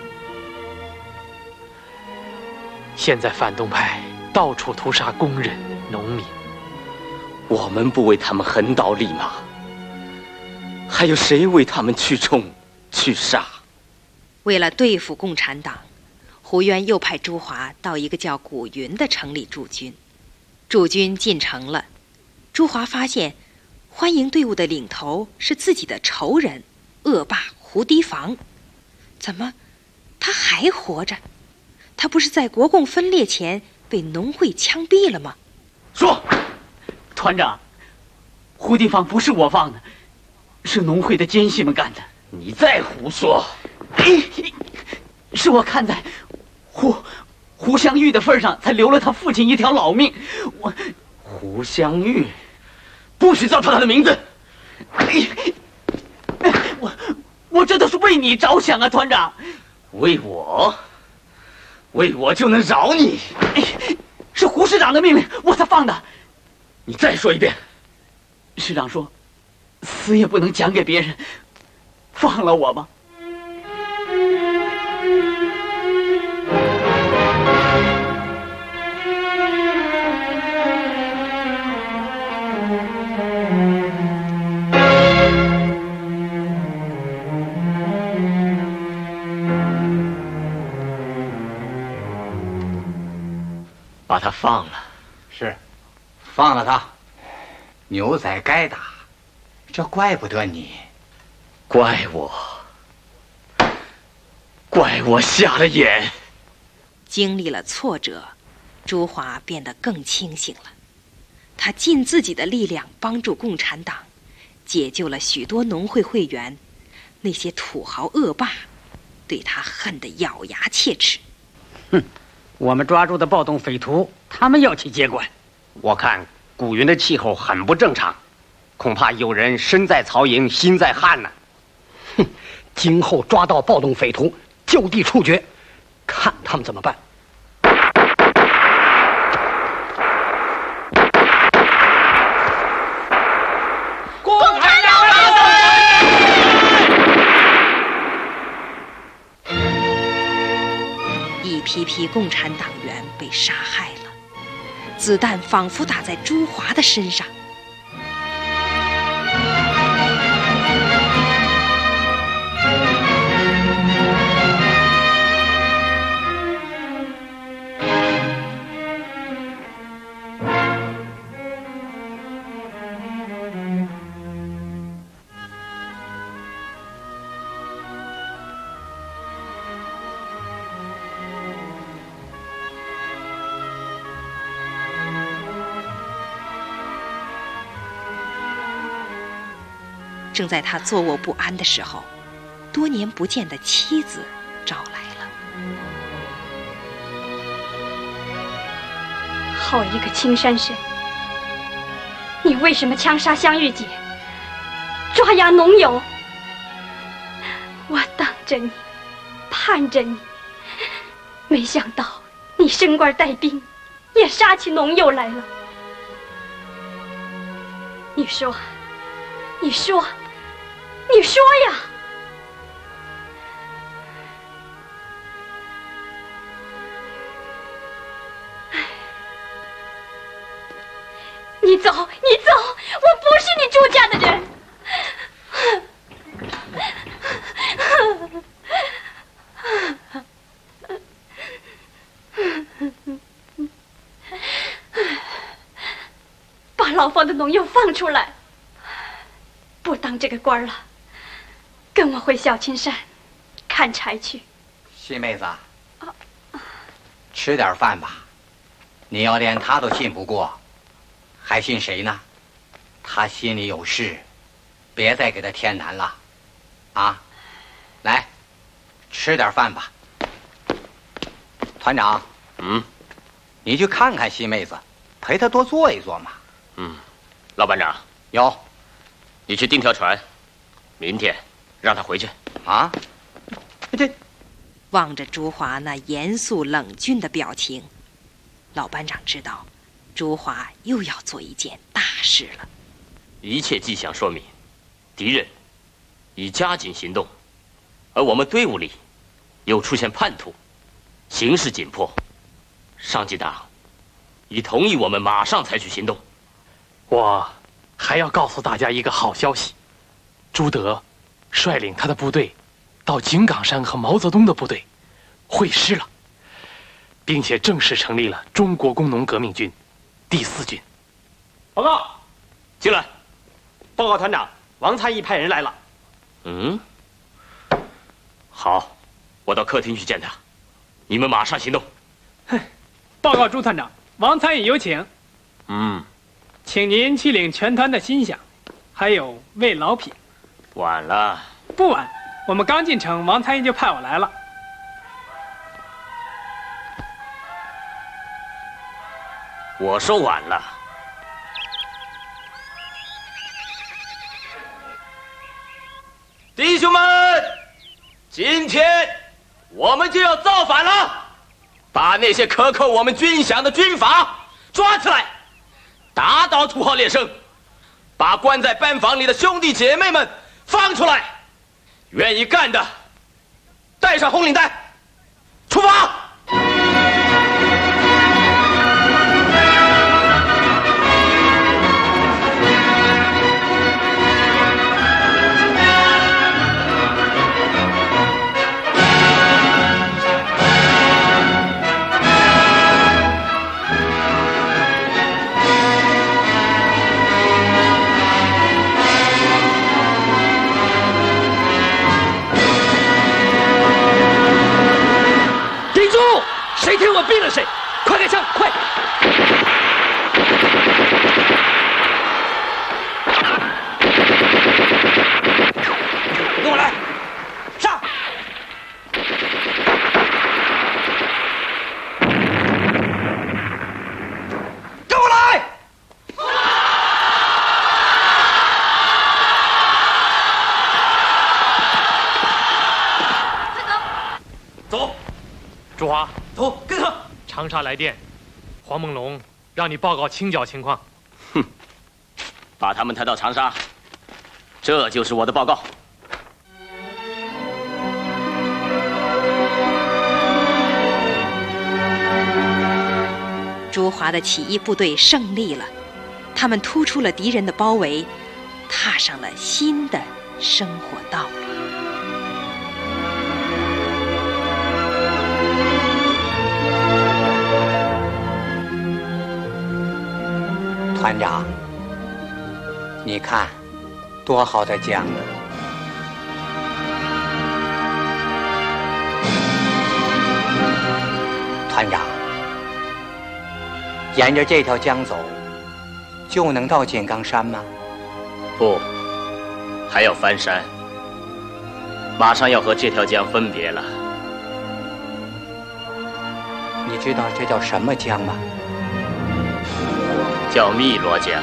现在反动派到处屠杀工人、农民， 我们不为他们横刀立马，还有谁为他们去冲、去杀？ 为了对付共产党，胡渊又派朱华到一个叫古云的城里驻军。驻军进城了，朱华发现欢迎队伍的领头是自己的仇人恶霸胡堤防。怎么他还活着？他不是在国共分裂前被农会枪毙了吗？ 说，团长，胡堤防不是我放的，是农会的奸细们干的。 你再胡说！ 是我看在胡湘玉的份上，才留了他父亲一条老命。 胡湘玉，不许叫他的名字。 我这都是为你着想啊，团长。 为我就能饶你？ 是胡师长的命令，我才放的。 你再说一遍。 师长说，死也不能讲给别人，放了我吧。 把他放了。 是，放了他。牛仔该打，这怪不得你。 怪我瞎了眼。 经历了挫折，朱华变得更清醒了。他尽自己的力量帮助共产党，解救了许多农会会员。那些土豪恶霸对他恨得咬牙切齿。 哼，我们抓住的暴动匪徒，他们要去接管。我看古云的气候很不正常，恐怕有人身在曹营心在汉呢。哼，今后抓到暴动匪徒，就地处决，看他们怎么办。 共产党一批批共产党员被杀害了，子弹仿佛打在朱华的身上。正在他坐卧不安的时候，多年不见的妻子找来了。 好一个青山神！你为什么枪杀湘玉姐，抓押农友， 我等着你，盼着你，没想到你升官带兵，也杀起农友来了。你说呀！你走，我不是你朱家的人。把牢房的农友放出来，不当这个官了，跟我回小青山砍柴去。 新妹子，吃点饭吧。你要连他都信不过，还信谁呢？他心里有事，别再给他添难了，啊！来，吃点饭吧。团长，你去看看新妹子，陪她多坐一坐嘛。 老班长， 有， 你去订条船，明天让她回去。 啊？ 望着朱华那严肃冷峻的表情，老班长知道，朱华又要做一件大事了。 一切迹象说明，敌人已加紧行动，而我们队伍里又出现叛徒，形势紧迫。上级党已同意我们马上采取行动。 我还要告诉大家一个好消息，朱德率领他的部队到井冈山和毛泽东的部队会师了，并且正式成立了中国工农革命军第4军。 报告， 进来。 报告团长，王参议派人来了。 好，我到客厅去见他，你们马上行动。 报告朱团长，王参议有请。请您去领全团的薪饷，还有慰劳品。 晚了。 不晚，我们刚进城，王参议就派我来了。 我说晚了。弟兄们，今天我们就要造反了，把那些克扣我们军饷的军阀抓起来，打倒土豪劣绅，把关在班房里的兄弟姐妹们放出来，愿意干的带上红领带，出发！ 谁听我毙了谁！快开枪，快！跟我来，上！跟我来！ 走，朱华。走，跟上！长沙来电，黄梦龙让你报告清剿情况。 把他们抬到长沙，这就是我的报告。 朱华的起义部队胜利了，他们突出了敌人的包围，踏上了新的生活道路。 团长，你看，多好的江啊！团长，沿着这条江走，就能到井冈山吗？ 不，还要翻山，马上要和这条江分别了。 你知道这叫什么江吗？ 叫汨罗江。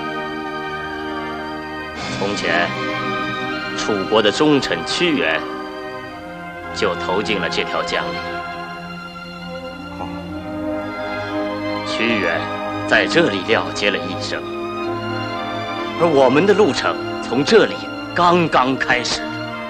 从前，楚国的忠臣屈原就投进了这条江里。屈原在这里了结了一生，而我们的路程从这里刚刚开始。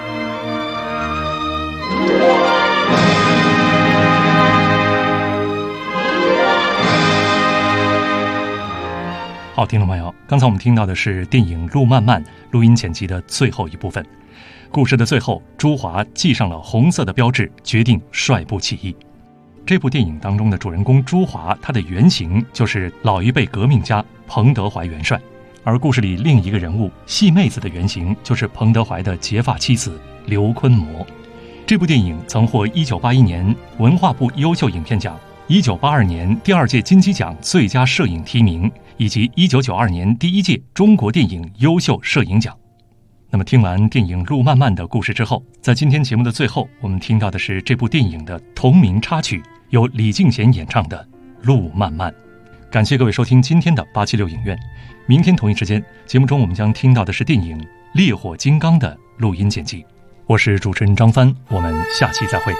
好，听众朋友，刚才我们听到的是电影《路漫漫》录音剪辑的最后一部分。故事的最后，朱华系上了红色的标志，决定率部起义。这部电影当中的主人公朱华，他的原型就是老一辈革命家彭德怀元帅，而故事里另一个人物细妹子的原型就是彭德怀的结发妻子刘坤模。这部电影曾获1981年文化部优秀影片奖、1982年第2届金鸡奖最佳摄影提名，以及1992年第1届中国电影优秀摄影奖。那么听完电影《路漫漫》的故事之后，在今天节目的最后，我们听到的是这部电影的同名插曲，由李敬贤演唱的《路漫漫》。感谢各位收听今天的876影院，明天同一时间节目中我们将听到的是电影《烈火金刚》的录音剪辑。我是主持人张帆，我们下期再会。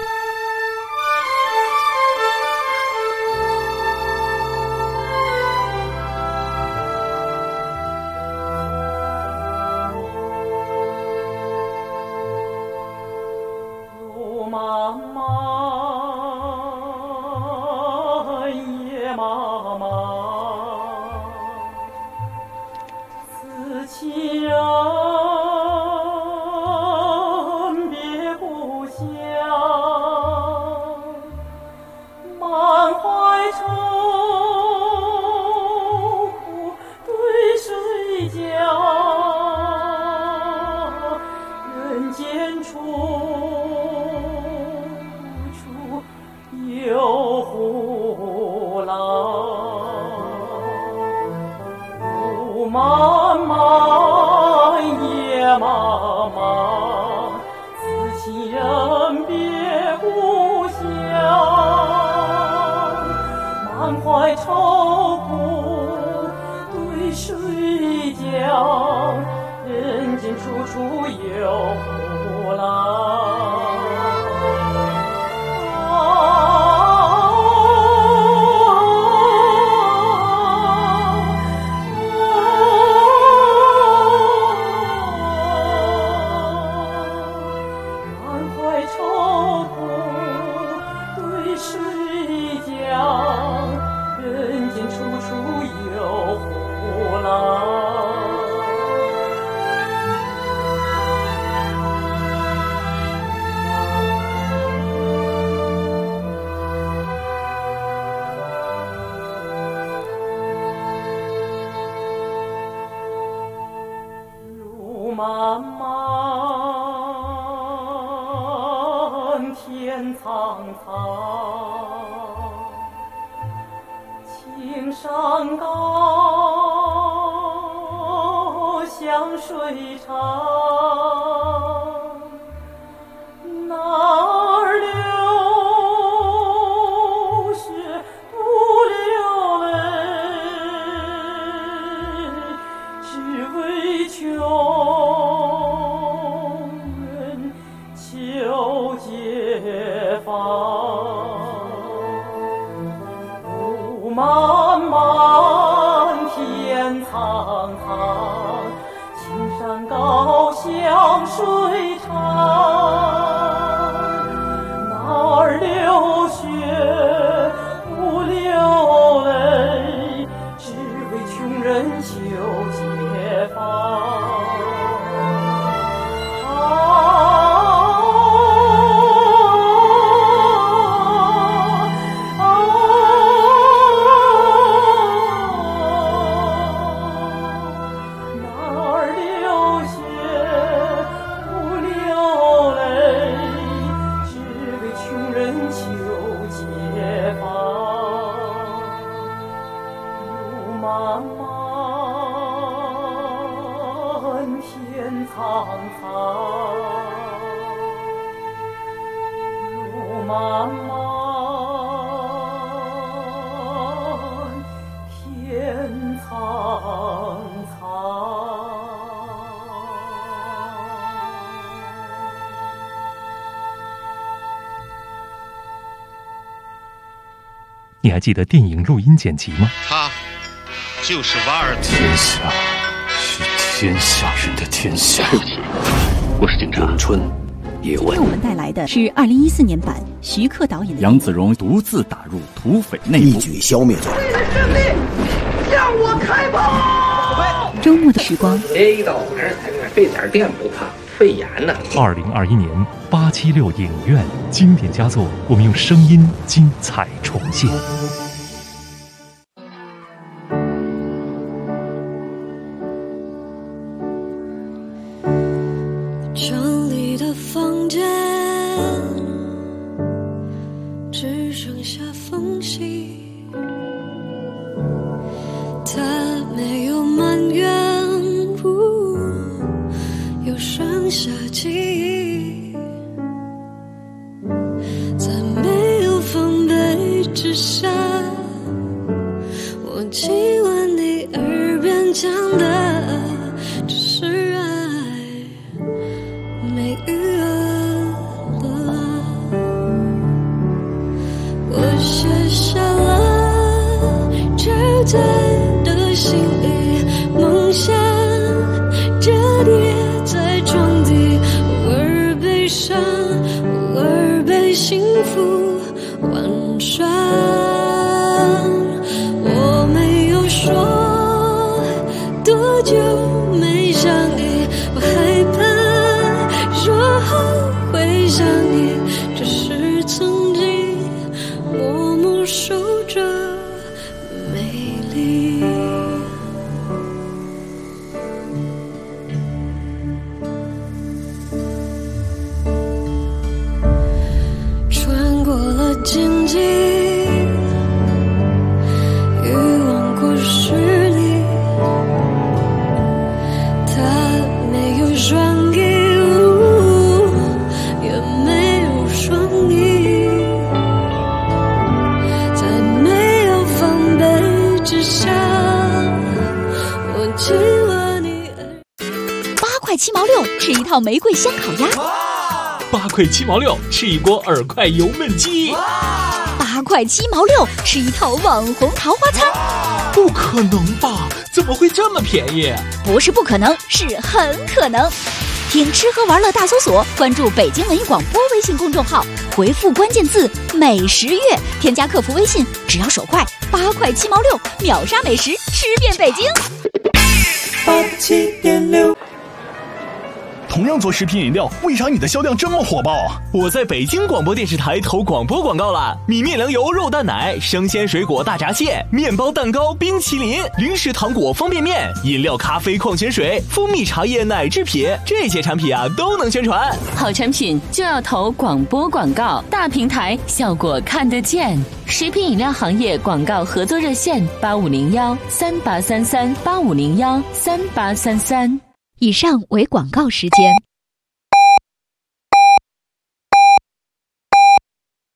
漫漫夜茫茫，此情人别故乡。满怀愁苦对水讲，人间处处有苦郎。漫漫天苍苍，青山高向水长，哪儿流血不流泪，只为穷求解放。路漫漫天苍苍，青山高向水长，哪儿流血不流泪，只为穷人求解放。漫漫天苍苍，路漫漫天苍苍。 还记得电影录音剪辑吗？ 他就是瓦尔特。天下是天下人的天下。 对不起，我是警察。 咏春叶问。 今天我们带来的是2014年版徐克导演的。 杨子荣独自打入土匪内部， 一举消灭掉。 为了胜利，向我开炮！ 周末的时光。 这一道还是采用费点电不怕肺炎呢。 2021年876影院经典佳作，我们用声音精彩重现。 城里的房间只剩下缝隙，他没有埋怨，又剩下记忆，在没有防备之下，我亲吻你耳边讲的只是爱。没余额了，我写下了这对的心意，梦想折叠在床底，偶尔悲伤，偶尔被幸福玩耍。我没有说多久没相依，我害怕说后会想你，只是曾经默默守着美丽。穿过了荆棘，欲望过十里，它没有双翼，也没有双翼，在没有防备之下，我亲吻你。 8块7毛6，吃一套玫瑰香烤鸭。 8块7毛6，吃一锅耳块油焖鸡。 8块7毛6，吃一套网红桃花餐。 不可能吧？怎么会这么便宜？ 不是不可能，是很可能。听吃喝玩乐大搜索，关注北京文艺广播微信公众号，回复关键字美食月，添加客服微信，只要手快，8块7毛6，秒杀美食，吃遍北京。 87.6。同样做食品饮料，为啥你的销量这么火爆啊？ 我在北京广播电视台投广播广告了，米面粮油肉蛋奶、生鲜水果大闸蟹、面包蛋糕、冰淇淋、零食糖果方便面、饮料咖啡矿泉水、蜂蜜茶叶奶制品，这些产品啊都能宣传。 好产品就要投广播广告，大平台效果看得见。食品饮料行业广告合作热线8501383385013833。 以上为广告时间。